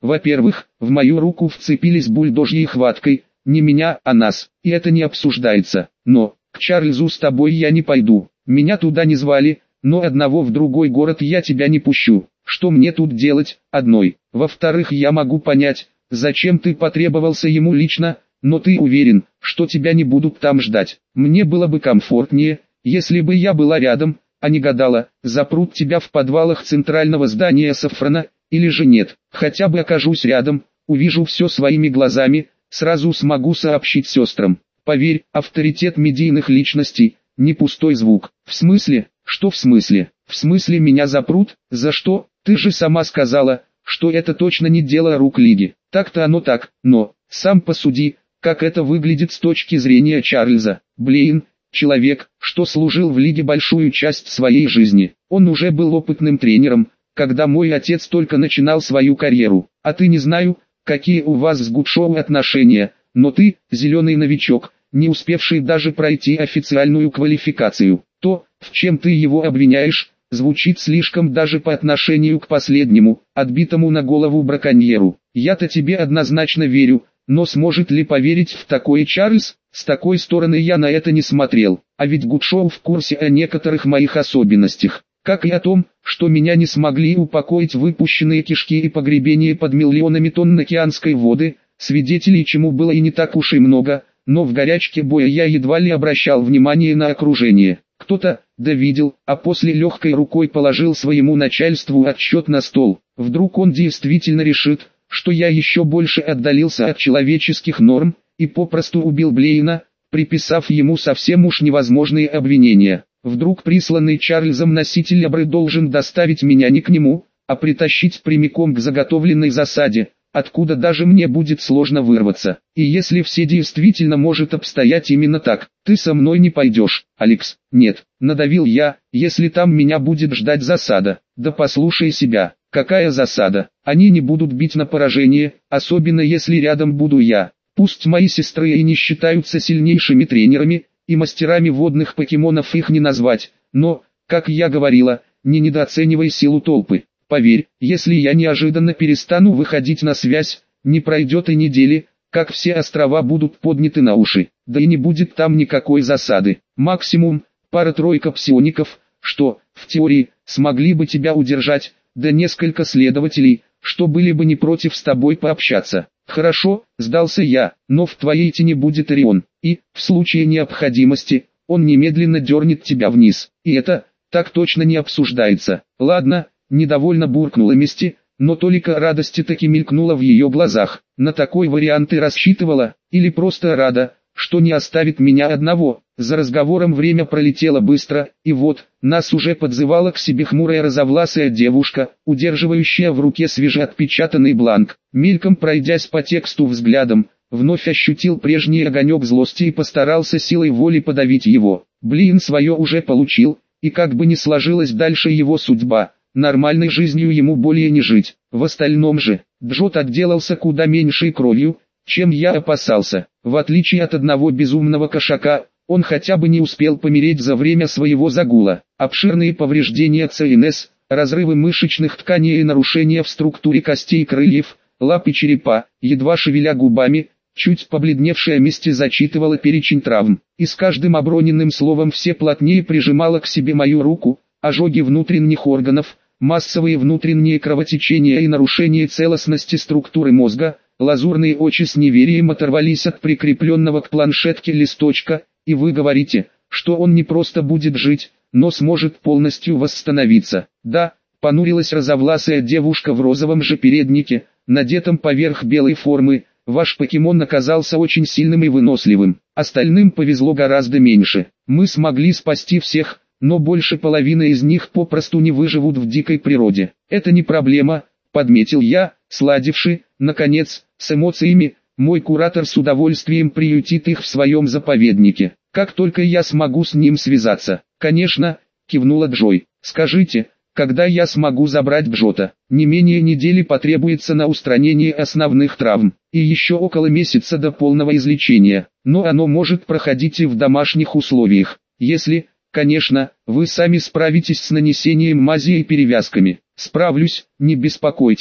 Во-первых, в мою руку вцепились бульдожьей хваткой, не меня, а нас, и это не обсуждается. Но, к Чарльзу с тобой я не пойду, меня туда не звали, но одного в другой город я тебя не пущу. Что мне тут делать, одной? Во-вторых, я могу понять, зачем ты потребовался ему лично, но ты уверен, что тебя не будут там ждать. Мне было бы комфортнее, если бы я была рядом, а не гадала, запрут тебя в подвалах центрального здания Сафрана, или же нет. Хотя бы окажусь рядом, увижу все своими глазами, сразу смогу сообщить сестрам. Поверь, авторитет медийных личностей – не пустой звук. В смысле? Что в смысле? В смысле меня запрут? За что? Ты же сама сказала, что это точно не дело рук Лиги. Так-то оно так, но, сам посуди, как это выглядит с точки зрения Чарльза. Блейн, человек, что служил в Лиге большую часть своей жизни. Он уже был опытным тренером, когда мой отец только начинал свою карьеру. А ты, не знаю, какие у вас с Гудшоу отношения, но ты, зеленый новичок, не успевший даже пройти официальную квалификацию. То, в чем ты его обвиняешь, звучит слишком даже по отношению к последнему, отбитому на голову браконьеру. Я-то тебе однозначно верю, но сможет ли поверить в такое Чарльз? С такой стороны я на это не смотрел, а ведь Гудшоу в курсе о некоторых моих особенностях, как и о том, что меня не смогли упокоить выпущенные кишки и погребения под миллионами тонн океанской воды, свидетелей чему было и не так уж и много, но в горячке боя я едва ли обращал внимание на окружение. Кто-то, да видел, а после легкой рукой положил своему начальству отчет на стол. Вдруг он действительно решит, что я еще больше отдалился от человеческих норм, и попросту убил Блейна, приписав ему совсем уж невозможные обвинения. Вдруг присланный Чарльзом носитель обры должен доставить меня не к нему, а притащить прямиком к заготовленной засаде, откуда даже мне будет сложно вырваться. И если все действительно может обстоять именно так, ты со мной не пойдешь, Алекс. Нет, надавил я, если там меня будет ждать засада. Да послушай себя, какая засада? Они не будут бить на поражение, особенно если рядом буду я. Пусть мои сестры и не считаются сильнейшими тренерами, и мастерами водных покемонов их не назвать, но, как я говорила, не недооценивай силу толпы. Поверь, если я неожиданно перестану выходить на связь, не пройдет и недели, как все острова будут подняты на уши, да и не будет там никакой засады. Максимум, пара-тройка псиоников, что, в теории, смогли бы тебя удержать, да несколько следователей, что были бы не против с тобой пообщаться. Хорошо, сдался я, но в твоей тени будет Орион, и, в случае необходимости, он немедленно дернет тебя вниз. И это, так точно не обсуждается. Ладно, недовольно буркнула Мисти, но толика радости таки мелькнула в ее глазах. На такой вариант ты рассчитывала, или просто рада, что не оставит меня одного? За разговором время пролетело быстро, и вот, нас уже подзывала к себе хмурая розовласая девушка, удерживающая в руке свежеотпечатанный бланк. Мельком пройдясь по тексту взглядом, вновь ощутил прежний огонек злости и постарался силой воли подавить его. Блин, свое уже получил, и как бы ни сложилась дальше его судьба, нормальной жизнью ему более не жить. В остальном же, Джот отделался куда меньшей кровью, чем я опасался. В отличие от одного безумного кошака, он хотя бы не успел помереть за время своего загула. Обширные повреждения ЦНС, разрывы мышечных тканей и нарушения в структуре костей крыльев, лап и черепа, едва шевеля губами, чуть побледневшая Мисти зачитывала перечень травм. И с каждым оброненным словом все плотнее прижимала к себе мою руку, ожоги внутренних органов, массовые внутренние кровотечения и нарушение целостности структуры мозга. Лазурные очи с неверием оторвались от прикрепленного к планшетке листочка, и вы говорите, что он не просто будет жить, но сможет полностью восстановиться. Да, понурилась розовласая девушка в розовом же переднике, надетом поверх белой формы. Ваш покемон оказался очень сильным и выносливым, остальным повезло гораздо меньше. Мы смогли спасти всех, но больше половины из них попросту не выживут в дикой природе. Это не проблема, подметил я, сладивший, наконец, с эмоциями. Мой куратор с удовольствием приютит их в своем заповеднике, как только я смогу с ним связаться. Конечно, кивнула Джой. Скажите, когда я смогу забрать Джота? Не менее недели потребуется на устранение основных травм, и еще около месяца до полного излечения, но оно может проходить и в домашних условиях, если, конечно, вы сами справитесь с нанесением мази и перевязками. Справлюсь, не беспокойтесь.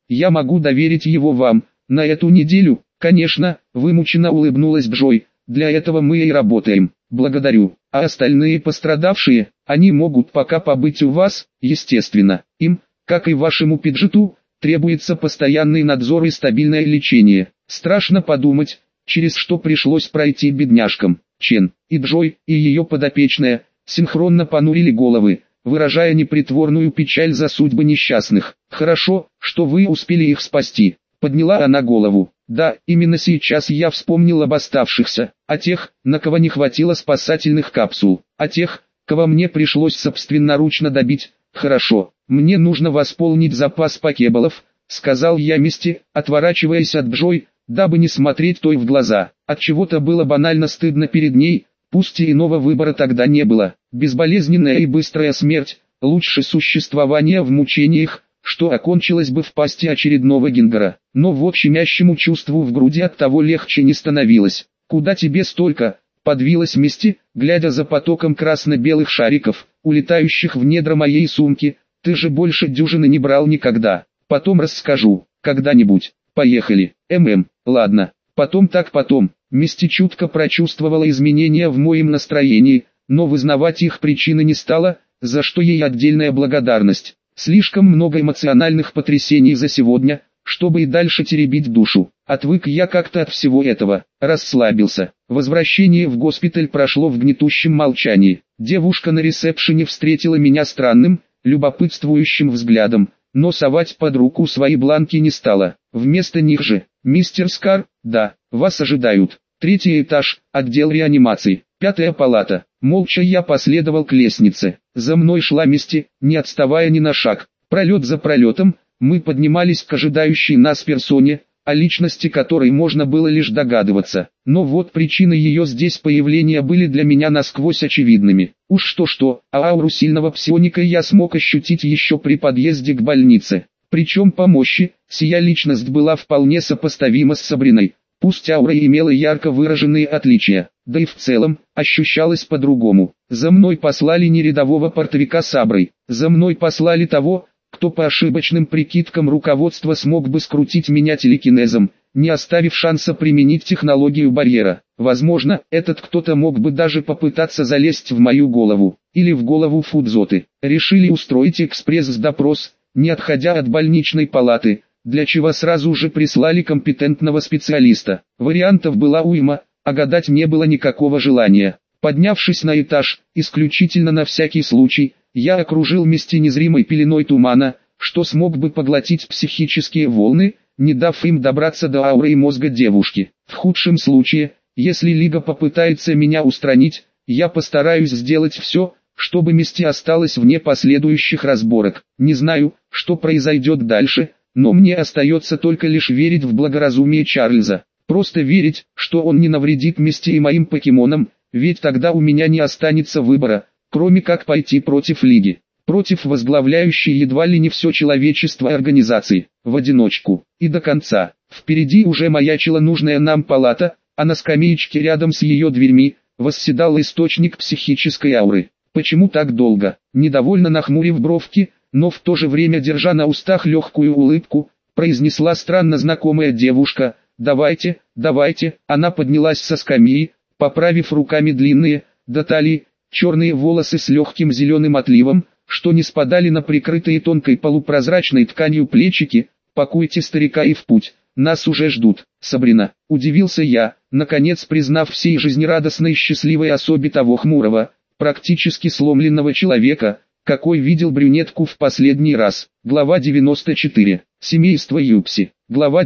я могу доверить его вам, на эту неделю, конечно, вымученно улыбнулась Джой, для этого мы и работаем, благодарю. А остальные пострадавшие, они могут пока побыть у вас, естественно, им, как и вашему пиджету, требуется постоянный надзор и стабильное лечение. Страшно подумать, через что пришлось пройти бедняжкам. Чен, и Джой, и ее подопечная, синхронно понурили головы, выражая непритворную печаль за судьбы несчастных. «Хорошо, что вы успели их спасти», — подняла она голову. «Да, именно сейчас я вспомнил об оставшихся, о тех, на кого не хватило спасательных капсул, о тех, кого мне пришлось собственноручно добить. Хорошо, мне нужно восполнить запас покебалов», — сказал я Мисти, отворачиваясь от Джой, дабы не смотреть той в глаза. Отчего-то было банально стыдно перед ней, пусть и иного выбора тогда не было. Безболезненная и быстрая смерть, лучше существования в мучениях, что окончилось бы в пасти очередного Гингера. Но вот щемящему чувству в груди от того легче не становилось. «Куда тебе столько?» — подвилась Мисти, глядя за потоком красно-белых шариков, улетающих в недра моей сумки. «Ты же больше дюжины не брал никогда. Потом расскажу, когда-нибудь. Поехали. Ладно, потом так потом». Мисти чутко прочувствовала изменения в моем настроении, но вызнавать их причины не стала, за что ей отдельная благодарность. Слишком много эмоциональных потрясений за сегодня, чтобы и дальше теребить душу. Отвык я как-то от всего этого, расслабился. Возвращение в госпиталь прошло в гнетущем молчании. Девушка на ресепшене встретила меня странным, любопытствующим взглядом, но совать под руку свои бланки не стала. Вместо них же: «Мистер Скар, да, вас ожидают. 3-й этаж, отдел реанимации, 5-я палата». Молча я последовал к лестнице. За мной шла Мисти, не отставая ни на шаг. Пролет за пролетом, мы поднимались к ожидающей нас персоне, о личности которой можно было лишь догадываться. Но вот причины ее здесь появления были для меня насквозь очевидными. Уж что-что, а ауру сильного псионика я смог ощутить еще при подъезде к больнице. Причем по мощи, сия личность была вполне сопоставима с Сабриной. Пусть аура имела ярко выраженные отличия, да и в целом, ощущалась по-другому. За мной послали не рядового портовика с Аброй, за мной послали того, кто по ошибочным прикидкам руководства смог бы скрутить меня телекинезом, не оставив шанса применить технологию барьера. Возможно, этот кто-то мог бы даже попытаться залезть в мою голову, или в голову Фудзоты. Решили устроить экспресс-допрос, не отходя от больничной палаты, для чего сразу же прислали компетентного специалиста. Вариантов была уйма, а гадать не было никакого желания. Поднявшись на этаж, исключительно на всякий случай, я окружил Мисти незримой пеленой тумана, что смог бы поглотить психические волны, не дав им добраться до ауры и мозга девушки. В худшем случае, если Лига попытается меня устранить, я постараюсь сделать все, чтобы Мисти осталась вне последующих разборок. Не знаю, что произойдет дальше, но мне остается только лишь верить в благоразумие Чарльза. Просто верить, что он не навредит Мисти и моим покемонам, ведь тогда у меня не останется выбора, кроме как пойти против Лиги. Против возглавляющей едва ли не все человечество организации, в одиночку, и до конца. Впереди уже маячила нужная нам палата, а на скамеечке рядом с ее дверьми восседал источник психической ауры. Почему так долго? Недовольно нахмурив бровки, но в то же время держа на устах легкую улыбку, произнесла странно знакомая девушка: «Давайте, давайте». Она поднялась со скамьи, поправив руками длинные, до талии, черные волосы с легким зеленым отливом, что не спадали на прикрытые тонкой полупрозрачной тканью плечики. «Пакуйте старика и в путь, нас уже ждут». «Сабрина», — удивился я, наконец признав всей жизнерадостной счастливой особе того хмурого, практически сломленного человека, какой видел брюнетку в последний раз. Глава 94. Семейство Юпси. Глава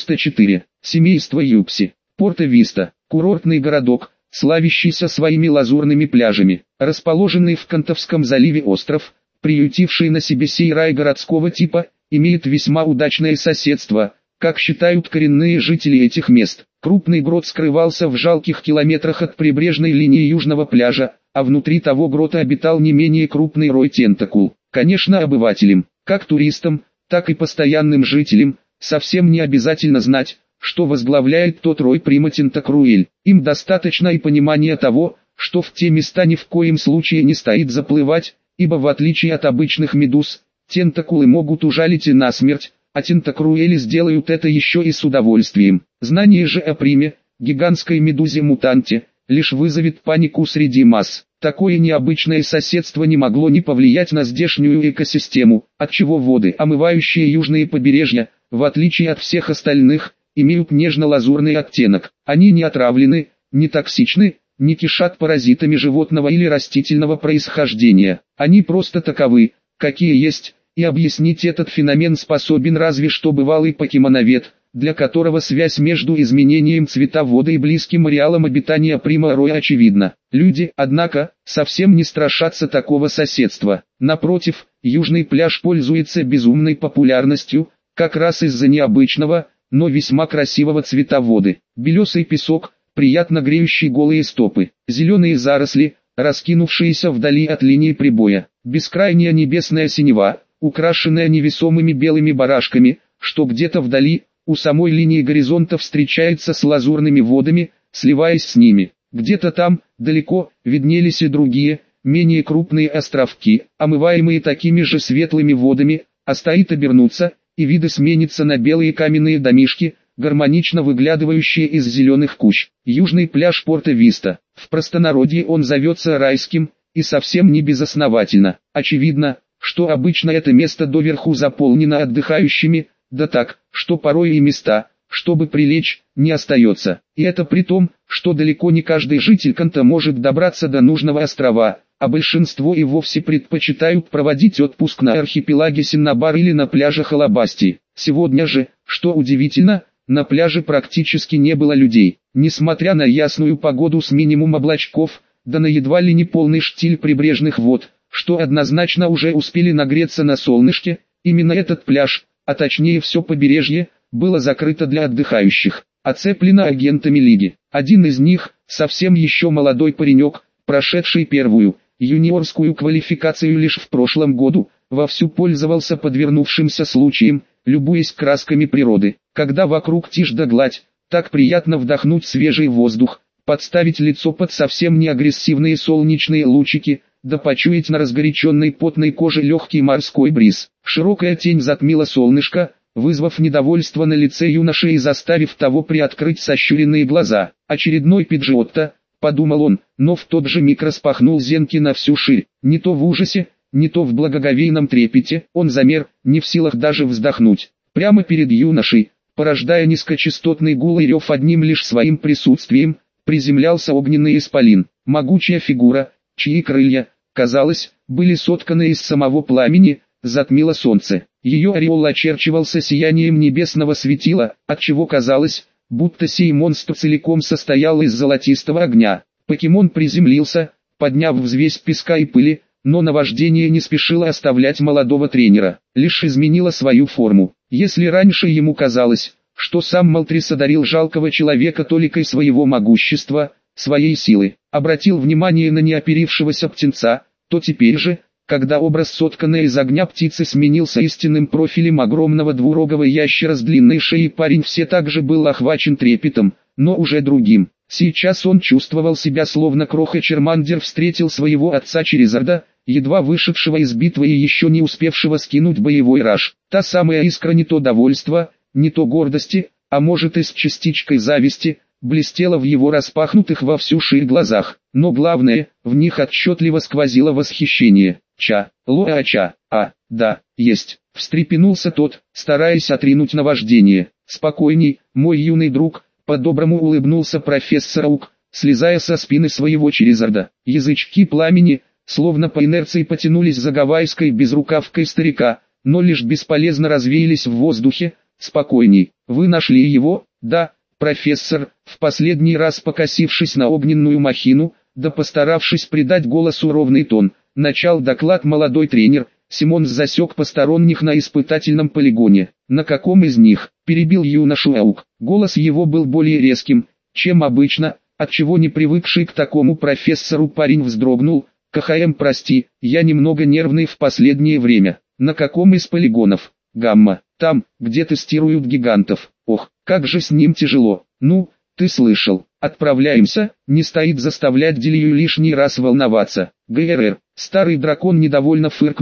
94. Семейство Юпси. Порто-Виста. Курортный городок, славящийся своими лазурными пляжами. Расположенный в Кантовском заливе остров, приютивший на себе сей рай городского типа, имеет весьма удачное соседство, как считают коренные жители этих мест. Крупный грот скрывался в жалких километрах от прибрежной линии южного пляжа, а внутри того грота обитал не менее крупный рой тентакул. Конечно, обывателям, как туристам, так и постоянным жителям, совсем не обязательно знать, что возглавляет тот рой Прима Тентакруэль. Им достаточно и понимания того, что в те места ни в коем случае не стоит заплывать, ибо в отличие от обычных медуз, тентакулы могут ужалить и насмерть, а Тентакруэли сделают это еще и с удовольствием. Знание же о приме, гигантской медузе-мутанте, лишь вызовет панику среди масс. Такое необычное соседство не могло не повлиять на здешнюю экосистему, отчего воды, омывающие южные побережья, в отличие от всех остальных, имеют нежно-лазурный оттенок. Они не отравлены, не токсичны, не кишат паразитами животного или растительного происхождения. Они просто таковы, какие есть, и объяснить этот феномен способен разве что бывалый покемоновед, для которого связь между изменением цвета воды и близким ареалом обитания Прима-Роя очевидна. Люди, однако, совсем не страшатся такого соседства. Напротив, южный пляж пользуется безумной популярностью, как раз из-за необычного, но весьма красивого цвета воды. Белесый песок, приятно греющий голые стопы, зеленые заросли, раскинувшиеся вдали от линии прибоя, бескрайняя небесная синева, украшенная невесомыми белыми барашками, что где-то вдали, у самой линии горизонта встречается с лазурными водами, сливаясь с ними. Где-то там, далеко, виднелись и другие, менее крупные островки, омываемые такими же светлыми водами, а стоит обернуться, и виды сменятся на белые каменные домишки, гармонично выглядывающие из зеленых кущ. Южный пляж Порто-Виста. В простонародье он зовется райским, и совсем не безосновательно. Очевидно, что обычно это место доверху заполнено отдыхающими, да так, что порой и места, чтобы прилечь, не остается. И это при том, что далеко не каждый житель Канта может добраться до нужного острова, а большинство и вовсе предпочитают проводить отпуск на архипелаге Синнабар или на пляжах Алабасти. Сегодня же, что удивительно, на пляже практически не было людей. Несмотря на ясную погоду с минимум облачков, да на едва ли не полный штиль прибрежных вод, что однозначно уже успели нагреться на солнышке, именно этот пляж, а точнее все побережье, было закрыто для отдыхающих, оцеплено агентами Лиги. Один из них, совсем еще молодой паренек, прошедший первую, юниорскую квалификацию лишь в прошлом году, вовсю пользовался подвернувшимся случаем, любуясь красками природы. Когда вокруг тишь да гладь, так приятно вдохнуть свежий воздух, подставить лицо под совсем не агрессивные солнечные лучики, да почуять на разгоряченной потной коже легкий морской бриз. Широкая тень затмила солнышко, вызвав недовольство на лице юноши и заставив того приоткрыть сощуренные глаза. Очередной пиджиотто, подумал он, но в тот же миг распахнул зенки на всю ширь. Не то в ужасе, не то в благоговейном трепете, он замер, не в силах даже вздохнуть. Прямо перед юношей, порождая низкочастотный гул и рев одним лишь своим присутствием, приземлялся огненный исполин. Могучая фигура, чьи крылья, казалось, были сотканы из самого пламени, затмило солнце. Ее ореол очерчивался сиянием небесного светила, отчего казалось, будто сей монстр целиком состоял из золотистого огня. Покемон приземлился, подняв взвесь песка и пыли, но наваждение не спешило оставлять молодого тренера, лишь изменило свою форму. Если раньше ему казалось, что сам Молтрис одарил жалкого человека толикой своего могущества, своей силы, обратил внимание на неоперившегося птенца, то теперь же, когда образ сотканной из огня птицы сменился истинным профилем огромного двурогого ящера с длинной шеей, парень все так же был охвачен трепетом, но уже другим. Сейчас он чувствовал себя словно кроха Чермандер встретил своего отца Черезарда, едва вышедшего из битвы и еще не успевшего скинуть боевой раж. Та самая искра не то довольства, не то гордости, а может и с частичкой зависти, блестела в его распахнутых во всю ширь глазах, но главное, в них отчетливо сквозило восхищение. Да, есть, встрепенулся тот, стараясь отринуть наваждение. Спокойней, мой юный друг, по-доброму улыбнулся профессор Оук, слезая со спины своего Черезарда. Язычки пламени, словно по инерции потянулись за гавайской безрукавкой старика, но лишь бесполезно развеялись в воздухе. Спокойней, вы нашли его, да, профессор, в последний раз покосившись на огненную махину, да постаравшись придать голосу ровный тон, начал доклад молодой тренер. Симонс засек посторонних на испытательном полигоне. На каком из них? Перебил юношу Аук. Голос его был более резким, чем обычно, отчего не привыкший к такому профессору парень вздрогнул. КХМ, прости, я немного нервный в последнее время. На каком из полигонов? Гамма. Там, где тестируют гигантов. Ох, как же с ним тяжело. Ну, ты слышал. Отправляемся, не стоит заставлять Делию лишний раз волноваться. ГРР. Старый дракон недовольно фыркнул,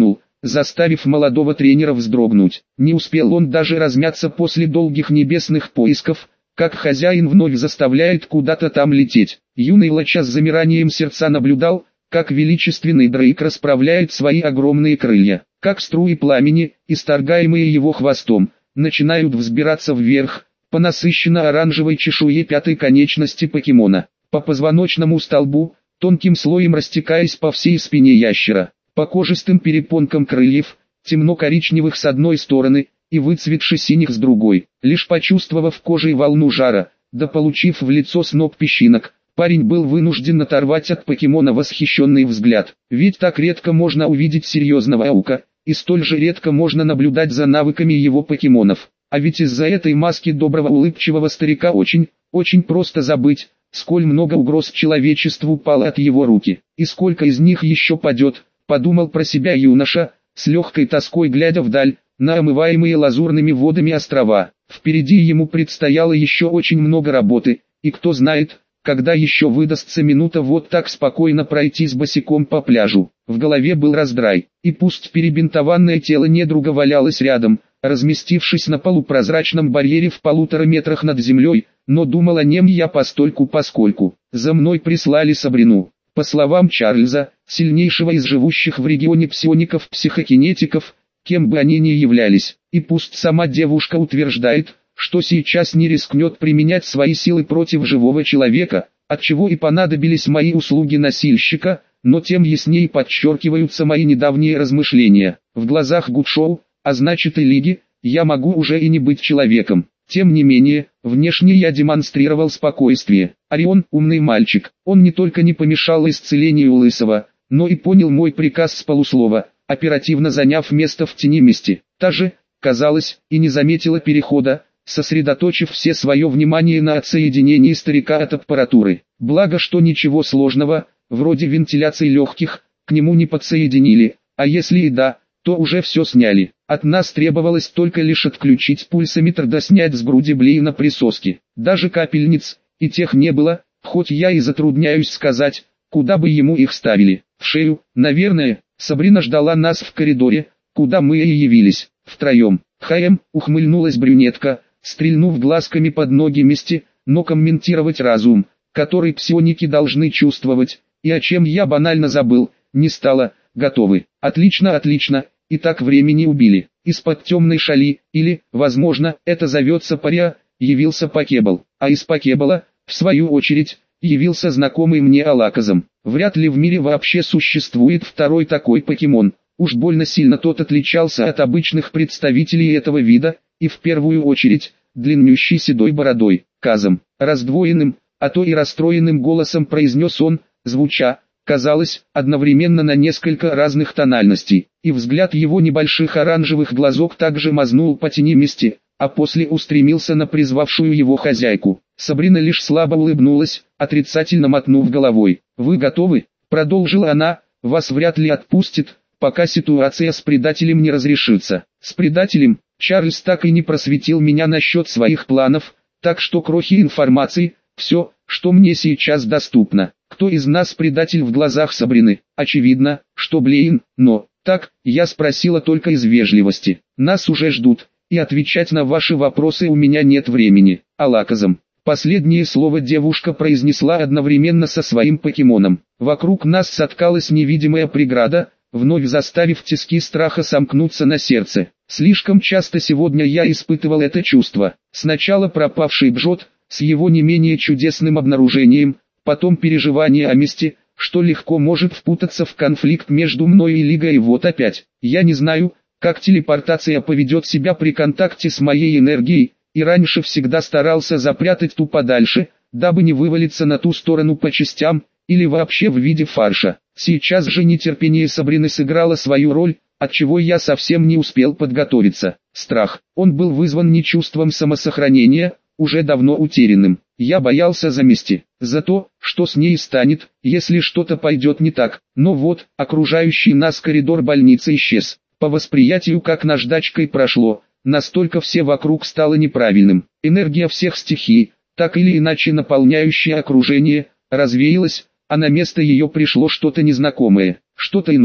заставив молодого тренера вздрогнуть. Не успел он даже размяться после долгих небесных поисков, как хозяин вновь заставляет куда-то там лететь. Юный Лача с замиранием сердца наблюдал, как величественный Дрейк расправляет свои огромные крылья, как струи пламени, исторгаемые его хвостом, начинают взбираться вверх, по насыщенно оранжевой чешуе пятой конечности покемона, по позвоночному столбу, тонким слоем растекаясь по всей спине ящера, по кожистым перепонкам крыльев, темно-коричневых с одной стороны, и выцветши-синих с другой. Лишь почувствовав кожей волну жара, да получив в лицо сноп песчинок, парень был вынужден оторвать от покемона восхищенный взгляд. Ведь так редко можно увидеть серьезного аука, и столь же редко можно наблюдать за навыками его покемонов. А ведь из-за этой маски доброго улыбчивого старика очень просто забыть, сколь много угроз человечеству пало от его руки, и сколько из них еще падет, подумал про себя юноша, с легкой тоской глядя вдаль, на омываемые лазурными водами острова. Впереди ему предстояло еще очень много работы, и кто знает, когда еще выдастся минута вот так спокойно пройтись босиком по пляжу. В голове был раздрай, и пусть перебинтованное тело недруга валялось рядом, разместившись на полупрозрачном барьере в 1,5 метра над землей, но думал о нем я постольку-поскольку. За мной прислали Сабрину. По словам Чарльза, сильнейшего из живущих в регионе псиоников-психокинетиков, кем бы они ни являлись, и пусть сама девушка утверждает, что сейчас не рискнет применять свои силы против живого человека, отчего и понадобились мои услуги носильщика, но тем яснее подчеркиваются мои недавние размышления. В глазах Гудшоу, а значит и Лиги, я могу уже и не быть человеком. Тем не менее, внешне я демонстрировал спокойствие. Орион – умный мальчик, он не только не помешал исцелению Лысого, но и понял мой приказ с полуслова, оперативно заняв место в тени Мисти. Та же, казалось, и не заметила перехода, сосредоточив все свое внимание на отсоединении старика от аппаратуры. Благо, что ничего сложного, вроде вентиляции легких, к нему не подсоединили, а если и да, то уже все сняли. От нас требовалось только лишь отключить пульсометр да снять с груди Блейна присоски. Даже капельниц, и тех не было, хоть я и затрудняюсь сказать, куда бы ему их ставили. В шею, наверное. Сабрина ждала нас в коридоре, куда мы и явились, втроем. Ухмыльнулась брюнетка, стрельнув глазками под ноги Мисти, но комментировать разум, который псионики должны чувствовать, и о чем я банально забыл, не стала. Готовы. Отлично, и так времени убили. Из-под темной шали, или, возможно, это зовется паря, явился Покебл, а из Покебла, в свою очередь, явился знакомый мне Алаказом. Вряд ли в мире вообще существует второй такой покемон. Уж больно сильно тот отличался от обычных представителей этого вида, и в первую очередь, длиннющей седой бородой, Казом. Раздвоенным, а то и расстроенным голосом произнес он, звуча, казалось, одновременно на несколько разных тональностей, и взгляд его небольших оранжевых глазок также мазнул по тени Мисти, а после устремился на призвавшую его хозяйку. Сабрина лишь слабо улыбнулась, отрицательно мотнув головой. «Вы готовы?» — продолжила она, — «вас вряд ли отпустит, пока ситуация с предателем не разрешится». С предателем, Чарльз так и не просветил меня насчет своих планов, так что крохи информации, все, что мне сейчас доступно. Кто из нас предатель в глазах Сабрины? Очевидно, что Блейн, но, так, я спросила только из вежливости. Нас уже ждут, и отвечать на ваши вопросы у меня нет времени. Алаказом. Последнее слово девушка произнесла одновременно со своим покемоном. Вокруг нас соткалась невидимая преграда, вновь заставив тиски страха сомкнуться на сердце. Слишком часто сегодня я испытывал это чувство. Сначала пропавший Бжот, с его не менее чудесным обнаружением, потом переживание о Мисти, что легко может впутаться в конфликт между мной и Лигой, и вот опять. Я не знаю, как телепортация поведет себя при контакте с моей энергией, и раньше всегда старался запрятать ту подальше, дабы не вывалиться на ту сторону по частям, или вообще в виде фарша. Сейчас же нетерпение Сабрины сыграло свою роль, отчего я совсем не успел подготовиться. Страх. Он был вызван не чувством самосохранения, уже давно утерянным. Я боялся за Мисти, за то, что с ней станет, если что-то пойдет не так. Но вот, окружающий нас коридор больницы исчез. По восприятию как наждачкой прошло, настолько все вокруг стало неправильным. Энергия всех стихий, так или иначе наполняющая окружение, развеялась, а на место ее пришло что-то незнакомое, что-то иное.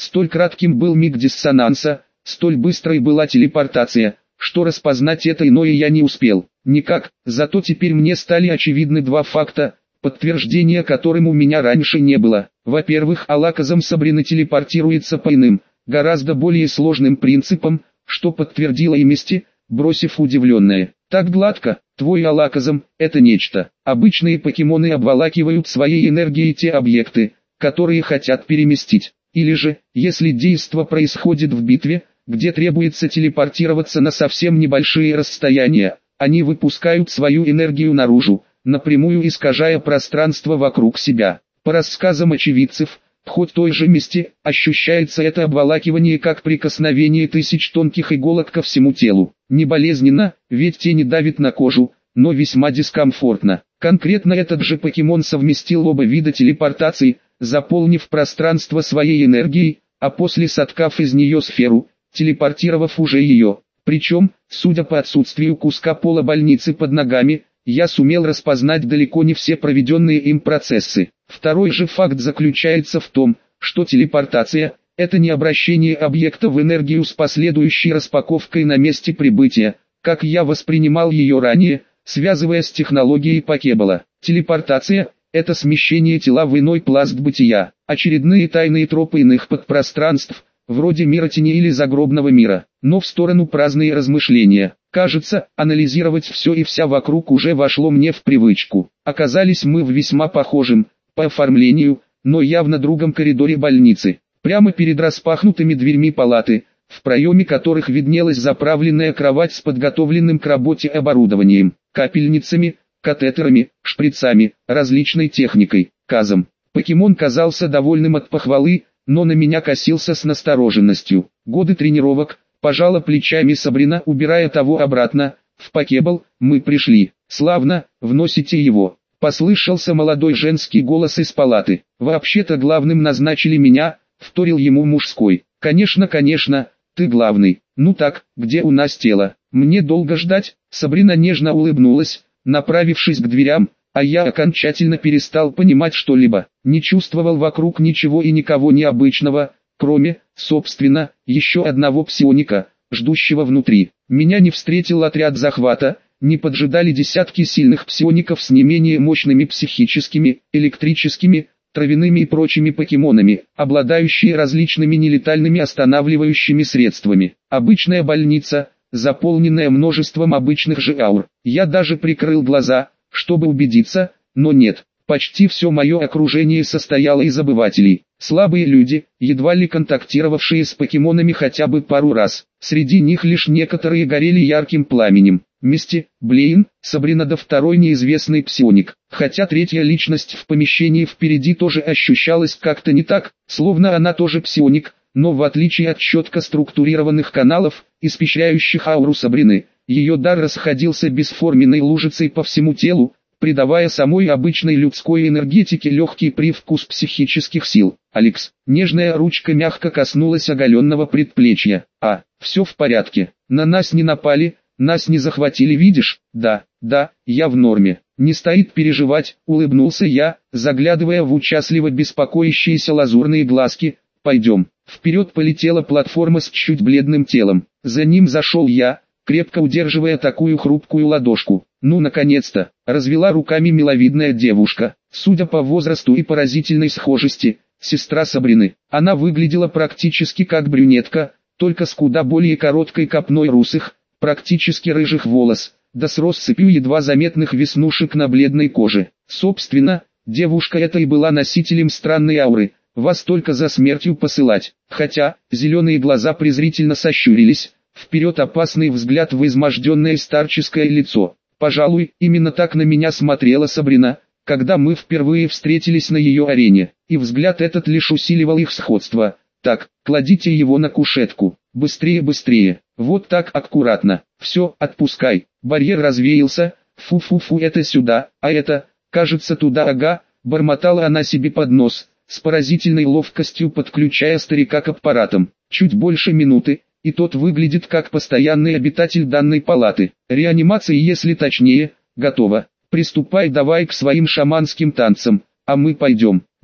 Столь кратким был миг диссонанса, столь быстрой была телепортация, что распознать это иное я не успел. Никак, зато теперь мне стали очевидны два факта, подтверждения которым у меня раньше не было. Во-первых, Алаказам Сабрины телепортируется по иным, гораздо более сложным принципам, что подтвердила и Мисти, бросив удивленное: «Так гладко, твой Алаказам – это нечто». Обычные покемоны обволакивают своей энергией те объекты, которые хотят переместить. Или же, если действо происходит в битве, где требуется телепортироваться на совсем небольшие расстояния, они выпускают свою энергию наружу, напрямую искажая пространство вокруг себя. По рассказам очевидцев, хоть той же Мисти, ощущается это обволакивание как прикосновение тысяч тонких иголок ко всему телу. Не болезненно, ведь тени давит на кожу, но весьма дискомфортно. Конкретно этот же покемон совместил оба вида телепортации, заполнив пространство своей энергией, а после соткав из нее сферу, телепортировав уже ее. Причем, судя по отсутствию куска пола больницы под ногами, я сумел распознать далеко не все проведенные им процессы. Второй же факт заключается в том, что телепортация – это не обращение объекта в энергию с последующей распаковкой на месте прибытия, как я воспринимал ее ранее, связывая с технологией Покебола. Телепортация – это смещение тела в иной пласт бытия, очередные тайные тропы иных подпространств, вроде мира тени или загробного мира, но в сторону праздные размышления. Кажется, анализировать все и вся вокруг уже вошло мне в привычку. Оказались мы в весьма похожем, по оформлению, но явно другом коридоре больницы. Прямо перед распахнутыми дверьми палаты, в проеме которых виднелась заправленная кровать с подготовленным к работе оборудованием, капельницами, катетерами, шприцами, различной техникой, казом. Покемон казался довольным от похвалы, но на меня косился с настороженностью. Годы тренировок, пожала плечами Сабрина, убирая того обратно. В Покебол мы пришли. Славно, вносите его. Послышался молодой женский голос из палаты. Вообще-то главным назначили меня, вторил ему мужской. Конечно, конечно, ты главный. Ну так, где у нас тело? Мне долго ждать? Сабрина нежно улыбнулась, направившись к дверям, а я окончательно перестал понимать что-либо. Не чувствовал вокруг ничего и никого необычного, кроме, собственно, еще одного псионика, ждущего внутри. Меня не встретил отряд захвата, не поджидали десятки сильных псиоников с не менее мощными психическими, электрическими, травяными и прочими покемонами, обладающие различными нелетальными останавливающими средствами. Обычная больница, заполненная множеством обычных же аур. Я даже прикрыл глаза, чтобы убедиться, но нет. Почти все мое окружение состояло из обывателей. Слабые люди, едва ли контактировавшие с покемонами хотя бы пару раз. Среди них лишь некоторые горели ярким пламенем. Мисти, Блейн, Сабрина да второй неизвестный псионик. Хотя третья личность в помещении впереди тоже ощущалась как-то не так, словно она тоже псионик, но в отличие от четко структурированных каналов, испещряющих ауру Сабрины, ее дар расходился бесформенной лужицей по всему телу, придавая самой обычной людской энергетике легкий привкус психических сил. «Алекс», нежная ручка мягко коснулась оголенного предплечья. Все в порядке. На нас не напали, нас не захватили, видишь? Да, я в норме. Не стоит переживать», улыбнулся я, заглядывая в участливо беспокоящиеся лазурные глазки. «Пойдем». Вперед полетела платформа с чуть бледным телом. За ним зашел я, крепко удерживая такую хрупкую ладошку. «Ну, наконец-то!» — развела руками миловидная девушка. Судя по возрасту и поразительной схожести, сестра Сабрины. Она выглядела практически как брюнетка, только с куда более короткой копной русых, практически рыжих волос, да с россыпью едва заметных веснушек на бледной коже. Собственно, девушка эта и была носителем странной ауры. Вас только за смертью посылать. Хотя, зеленые глаза презрительно сощурились, вперед опасный взгляд в изможденное старческое лицо. Пожалуй, именно так на меня смотрела Сабрина, когда мы впервые встретились на ее арене, и взгляд этот лишь усиливал их сходство. «Так, кладите его на кушетку, быстрее, быстрее, вот так аккуратно, все, отпускай». Барьер развеялся, фу-фу-фу, это сюда, а это, кажется, туда, ага, бормотала она себе под нос, с поразительной ловкостью подключая старика к аппаратам. Чуть больше минуты, и тот выглядит как постоянный обитатель данной палаты. Реанимация, если точнее, готова. Приступай давай к своим шаманским танцам, а мы пойдем. Да,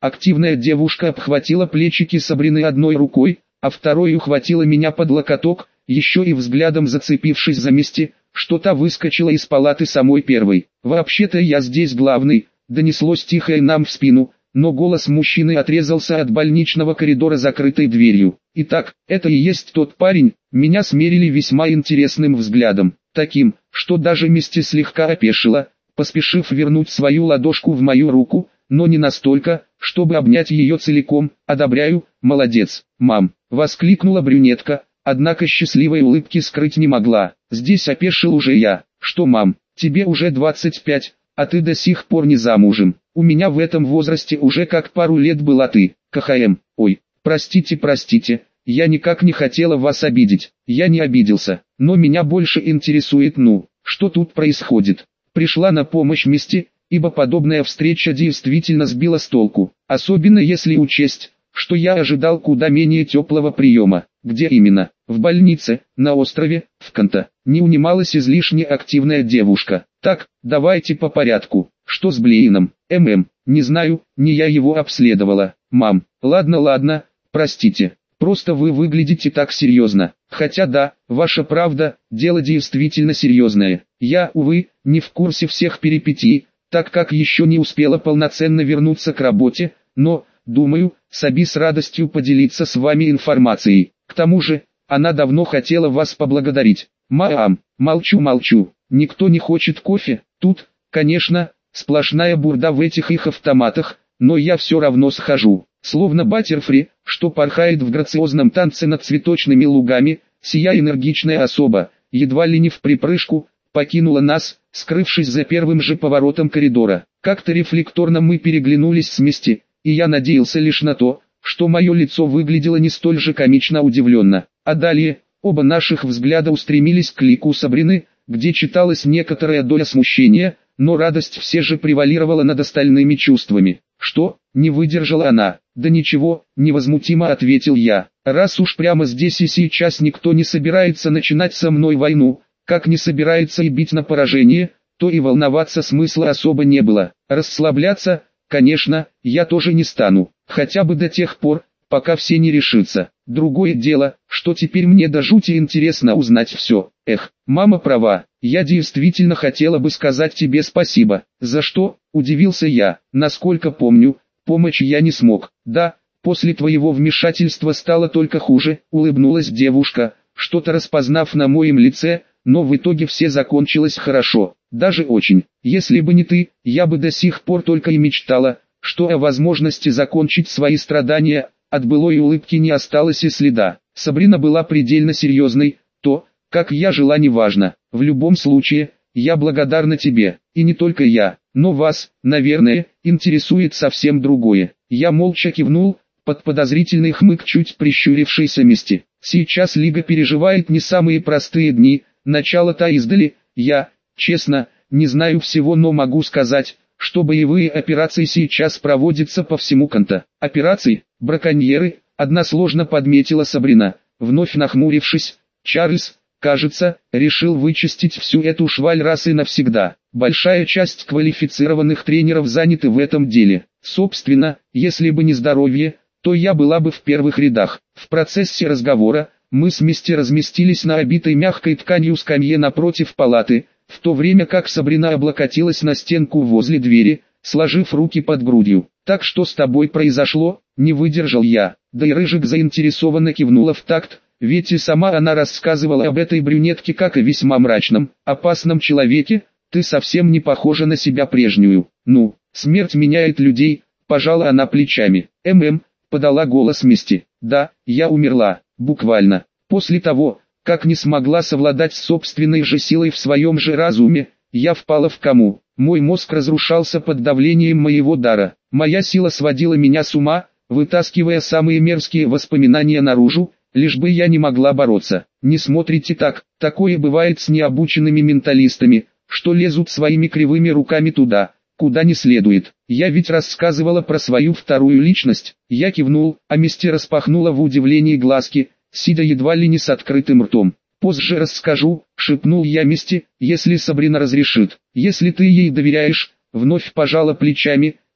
Активная девушка обхватила плечики Сабрины одной рукой, а второй ухватила меня под локоток, еще и взглядом зацепившись за Мисти, что та выскочила из палаты самой первой. «Вообще-то я здесь главный», — донеслось тихо и нам в спину, но голос мужчины отрезался от больничного коридора закрытой дверью. «Итак, это и есть тот парень», — меня смерили весьма интересным взглядом, таким, что даже Мисти слегка опешила, поспешив вернуть свою ладошку в мою руку, но не настолько, чтобы обнять ее целиком. «Одобряю, молодец, мам», — воскликнула брюнетка, однако счастливой улыбки скрыть не могла. Здесь опешил уже я. «Что, мам, тебе уже 25, а ты до сих пор не замужем? У меня в этом возрасте уже как пару лет была ты, КХМ». «Ой, простите, я никак не хотела вас обидеть». «Я не обиделся, но меня больше интересует, что тут происходит». Пришла на помощь Мисти, ибо подобная встреча действительно сбила с толку, особенно если учесть, что я ожидал куда менее теплого приема. «Где именно?» «В больнице, на острове, в Канто», — не унималась излишне активная девушка. «Так, давайте по порядку. Что с Блейном?» «Не знаю, не я его обследовала». «Мам, ладно, простите, просто вы выглядите так серьезно». «Хотя да, ваша правда, дело действительно серьезное. Я, увы, не в курсе всех перипетий, так как еще не успела полноценно вернуться к работе, но, думаю, Саби с радостью поделиться с вами информацией. К тому же, она давно хотела вас поблагодарить». «Мам, молчу, никто не хочет кофе?» Тут, конечно, сплошная бурда в этих их автоматах, но я все равно схожу. Словно Баттерфри, что порхает в грациозном танце над цветочными лугами, сия энергичная особа, едва ли не в припрыжку, покинула нас, скрывшись за первым же поворотом коридора. Как-то рефлекторно мы переглянулись с Мисти, и я надеялся лишь на то, что мое лицо выглядело не столь же комично удивленно. А далее, оба наших взгляда устремились к лику Сабрины, где читалась некоторая доля смущения, но радость все же превалировала над остальными чувствами. «Что?» — не выдержала она. «Да ничего», — невозмутимо ответил я. «Раз уж прямо здесь и сейчас никто не собирается начинать со мной войну, как не собирается и бить на поражение, то и волноваться смысла особо не было. Расслабляться, конечно, я тоже не стану, хотя бы до тех пор, пока все не решатся. Другое дело, что теперь мне до жути интересно узнать все. Мама права, я действительно хотела бы сказать тебе спасибо». «За что?» – удивился я. «Насколько помню, помочь я не смог». «Да, после твоего вмешательства стало только хуже», – улыбнулась девушка, что-то распознав на моем лице, но в итоге все закончилось хорошо, даже очень. Если бы не ты, я бы до сих пор только и мечтала, что о возможности закончить свои страдания. От былой улыбки не осталось и следа. Сабрина была предельно серьезной, то, как я жила, неважно. В любом случае, я благодарна тебе, и не только я, но вас, наверное, интересует совсем другое. Я молча кивнул, под подозрительный хмык чуть прищурившейся Мисти. Сейчас Лига переживает не самые простые дни, начало-то издали. Я, честно, не знаю всего, но могу сказать, что боевые операции сейчас проводятся по всему Канто. Операции, браконьеры, односложно подметила Сабрина, вновь нахмурившись. Чарльз, кажется, решил вычистить всю эту шваль раз и навсегда. Большая часть квалифицированных тренеров заняты в этом деле. Собственно, если бы не здоровье, то я была бы в первых рядах. В процессе разговора, мы с Мисти разместились на обитой мягкой тканью скамье напротив палаты, в то время как Сабрина облокотилась на стенку возле двери, сложив руки под грудью. «Так что с тобой произошло?» — не выдержал я. Да и Рыжик заинтересованно кивнула в такт, ведь и сама она рассказывала об этой брюнетке как о весьма мрачном, опасном человеке. «Ты совсем не похожа на себя прежнюю». «Ну, смерть меняет людей», — пожала она плечами. Подала голос Мисти. «Да, я умерла, буквально. После того, как не смогла совладать с собственной же силой в своем же разуме, я впала в кому. Мой мозг разрушался под давлением моего дара. Моя сила сводила меня с ума, вытаскивая самые мерзкие воспоминания наружу, лишь бы я не могла бороться. Не смотрите так, такое бывает с необученными менталистами, что лезут своими кривыми руками туда, куда не следует. Я ведь рассказывала про свою вторую личность». Я кивнул, а Мисти распахнула в удивлении глазки, сидя едва ли не с открытым ртом. «Позже расскажу», — шепнул я Мисти, — «если Сабрина разрешит». «Если ты ей доверяешь», — вновь пожала плечами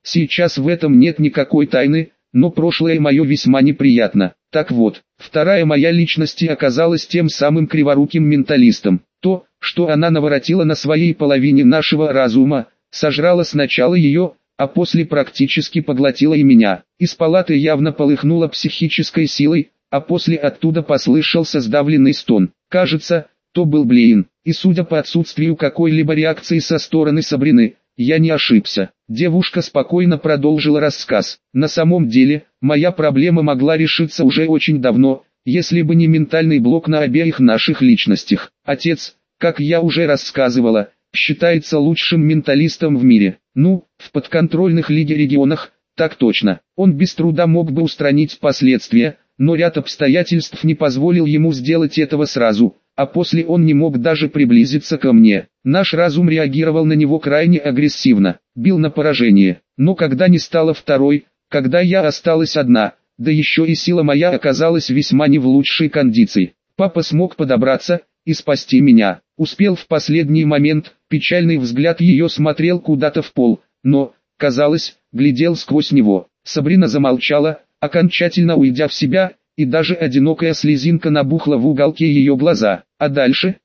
Сейчас в этом нет никакой тайны, но прошлое мое весьма неприятно. Так вот, вторая моя личность и оказалась тем самым криворуким менталистом. То, что она наворотила на своей половине нашего разума, сожрала сначала ее, а после практически поглотила и меня. Из палаты явно полыхнула психической силой, а после оттуда послышался сдавленный стон. Кажется, то был Блейн, и судя по отсутствию какой-либо реакции со стороны Сабрины, я не ошибся. Девушка спокойно продолжила рассказ. На самом деле, моя проблема могла решиться уже очень давно, если бы не ментальный блок на обеих наших личностях. Отец, как я уже рассказывала, считается лучшим менталистом в мире. Ну, в подконтрольных Лиге регионах, так точно. Он без труда мог бы устранить последствия, но ряд обстоятельств не позволил ему сделать этого сразу, а после он не мог даже приблизиться ко мне. Наш разум реагировал на него крайне агрессивно, бил на поражение. Но когда не стало второй, когда я осталась одна, да еще и сила моя оказалась весьма не в лучшей кондиции. Папа смог подобраться и спасти меня. Успел в последний момент, печальный взгляд ее смотрел куда-то в пол, но, казалось, глядел сквозь него. Сабрина замолчала, окончательно уйдя в себя, и даже одинокая слезинка набухла в уголке ее глаза. А дальше,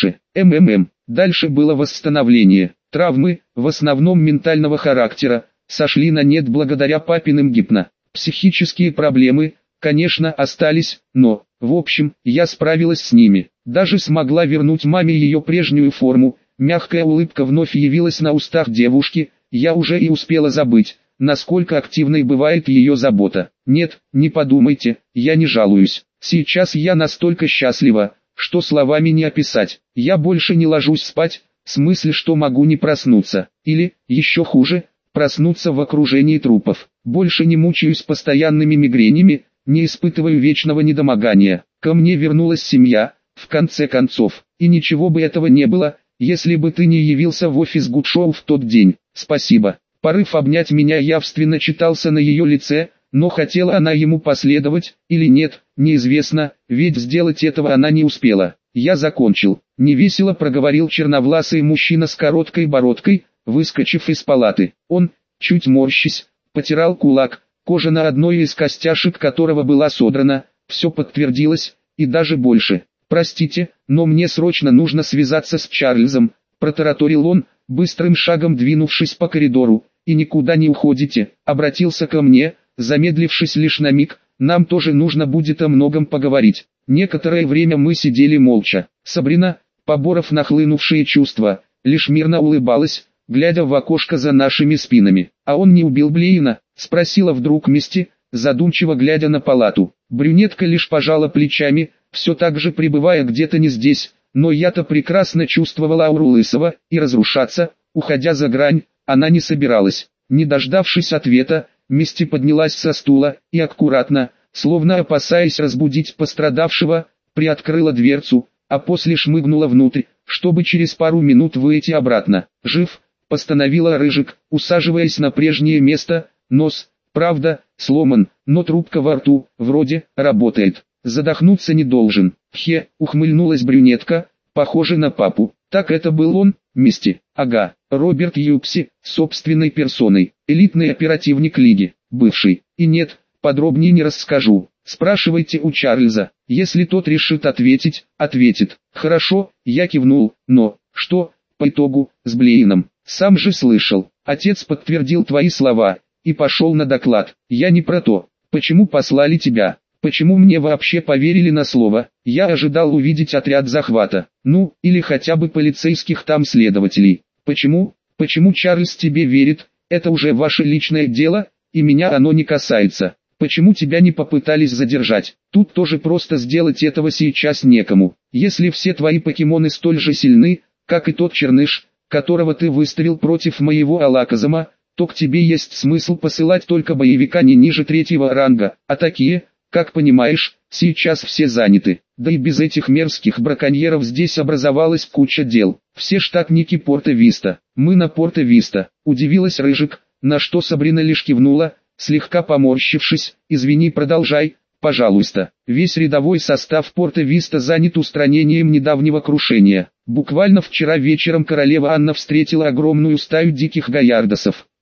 дальше было восстановление. Травмы, в основном ментального характера, сошли на нет благодаря папиным гипно. Психические проблемы, конечно, остались, но, в общем, я справилась с ними. Даже смогла вернуть маме ее прежнюю форму. Мягкая улыбка вновь явилась на устах девушки, я уже и успела забыть, насколько активной бывает ее забота. Нет, не подумайте, я не жалуюсь. Сейчас я настолько счастлива, что словами не описать. Я больше не ложусь спать, в смысле, что могу не проснуться. Или, еще хуже, проснуться в окружении трупов. Больше не мучаюсь постоянными мигренями, не испытываю вечного недомогания. Ко мне вернулась семья, в конце концов. И ничего бы этого не было, если бы ты не явился в офис Гудшоу в тот день. Спасибо. Порыв обнять меня явственно читался на ее лице, но хотела она ему последовать, или нет, неизвестно, ведь сделать этого она не успела. Я закончил. Невесело проговорил черновласый мужчина с короткой бородкой, выскочив из палаты. Он, чуть морщись, потирал кулак, кожа на одной из костяшек которого была содрана, все подтвердилось, и даже больше. «Простите, но мне срочно нужно связаться с Чарльзом», – протараторил он, быстрым шагом двинувшись по коридору. «И никуда не уходите», – обратился ко мне, замедлившись лишь на миг, «нам тоже нужно будет о многом поговорить». Некоторое время мы сидели молча. Сабрина, поборов нахлынувшие чувства, лишь мирно улыбалась, глядя в окошко за нашими спинами. «А он не убил Блейна?» – спросила вдруг Мисти, задумчиво глядя на палату. Брюнетка лишь пожала плечами, все так же пребывая где-то не здесь, но я-то прекрасно чувствовала ауру Лысого, и разрушаться, уходя за грань, она не собиралась. Не дождавшись ответа, Мисти поднялась со стула и аккуратно, словно опасаясь разбудить пострадавшего, приоткрыла дверцу, а после шмыгнула внутрь, чтобы через пару минут выйти обратно. «Жив», — постановила Рыжик, усаживаясь на прежнее место. «Нос, правда, сломан, но трубка во рту, вроде, работает. Задохнуться не должен». Ухмыльнулась брюнетка, похоже на папу. «Так это был он, Мисти?» «Ага, Роберт Юпси, собственной персоной, элитный оперативник Лиги, бывший. И нет, подробнее не расскажу. Спрашивайте у Чарльза, если тот решит ответить, ответит». «Хорошо», я кивнул, «но, что, по итогу, с Блейном?» «Сам же слышал, отец подтвердил твои слова, и пошел на доклад». «Я не про то. Почему послали тебя? Почему мне вообще поверили на слово? Я ожидал увидеть отряд захвата, ну, или хотя бы полицейских там следователей. Почему Чарльз тебе верит? Это уже ваше личное дело, и меня оно не касается. Почему тебя не попытались задержать? Тут тоже просто сделать этого сейчас некому. Если все твои покемоны столь же сильны, как и тот черныш, которого ты выставил против моего Алаказама, то к тебе есть смысл посылать только боевика не ниже 3-го ранга, а такие, как понимаешь, сейчас все заняты. Да и без этих мерзких браконьеров здесь образовалась куча дел. Все штатники Порто-Виста. Мы на Порто-Виста», — удивилась Рыжик, на что Сабрина лишь кивнула, слегка поморщившись. «Извини, продолжай, пожалуйста». Весь рядовой состав Порто-Виста занят устранением недавнего крушения. Буквально вчера вечером королева Анна встретила огромную стаю диких гаярдосов.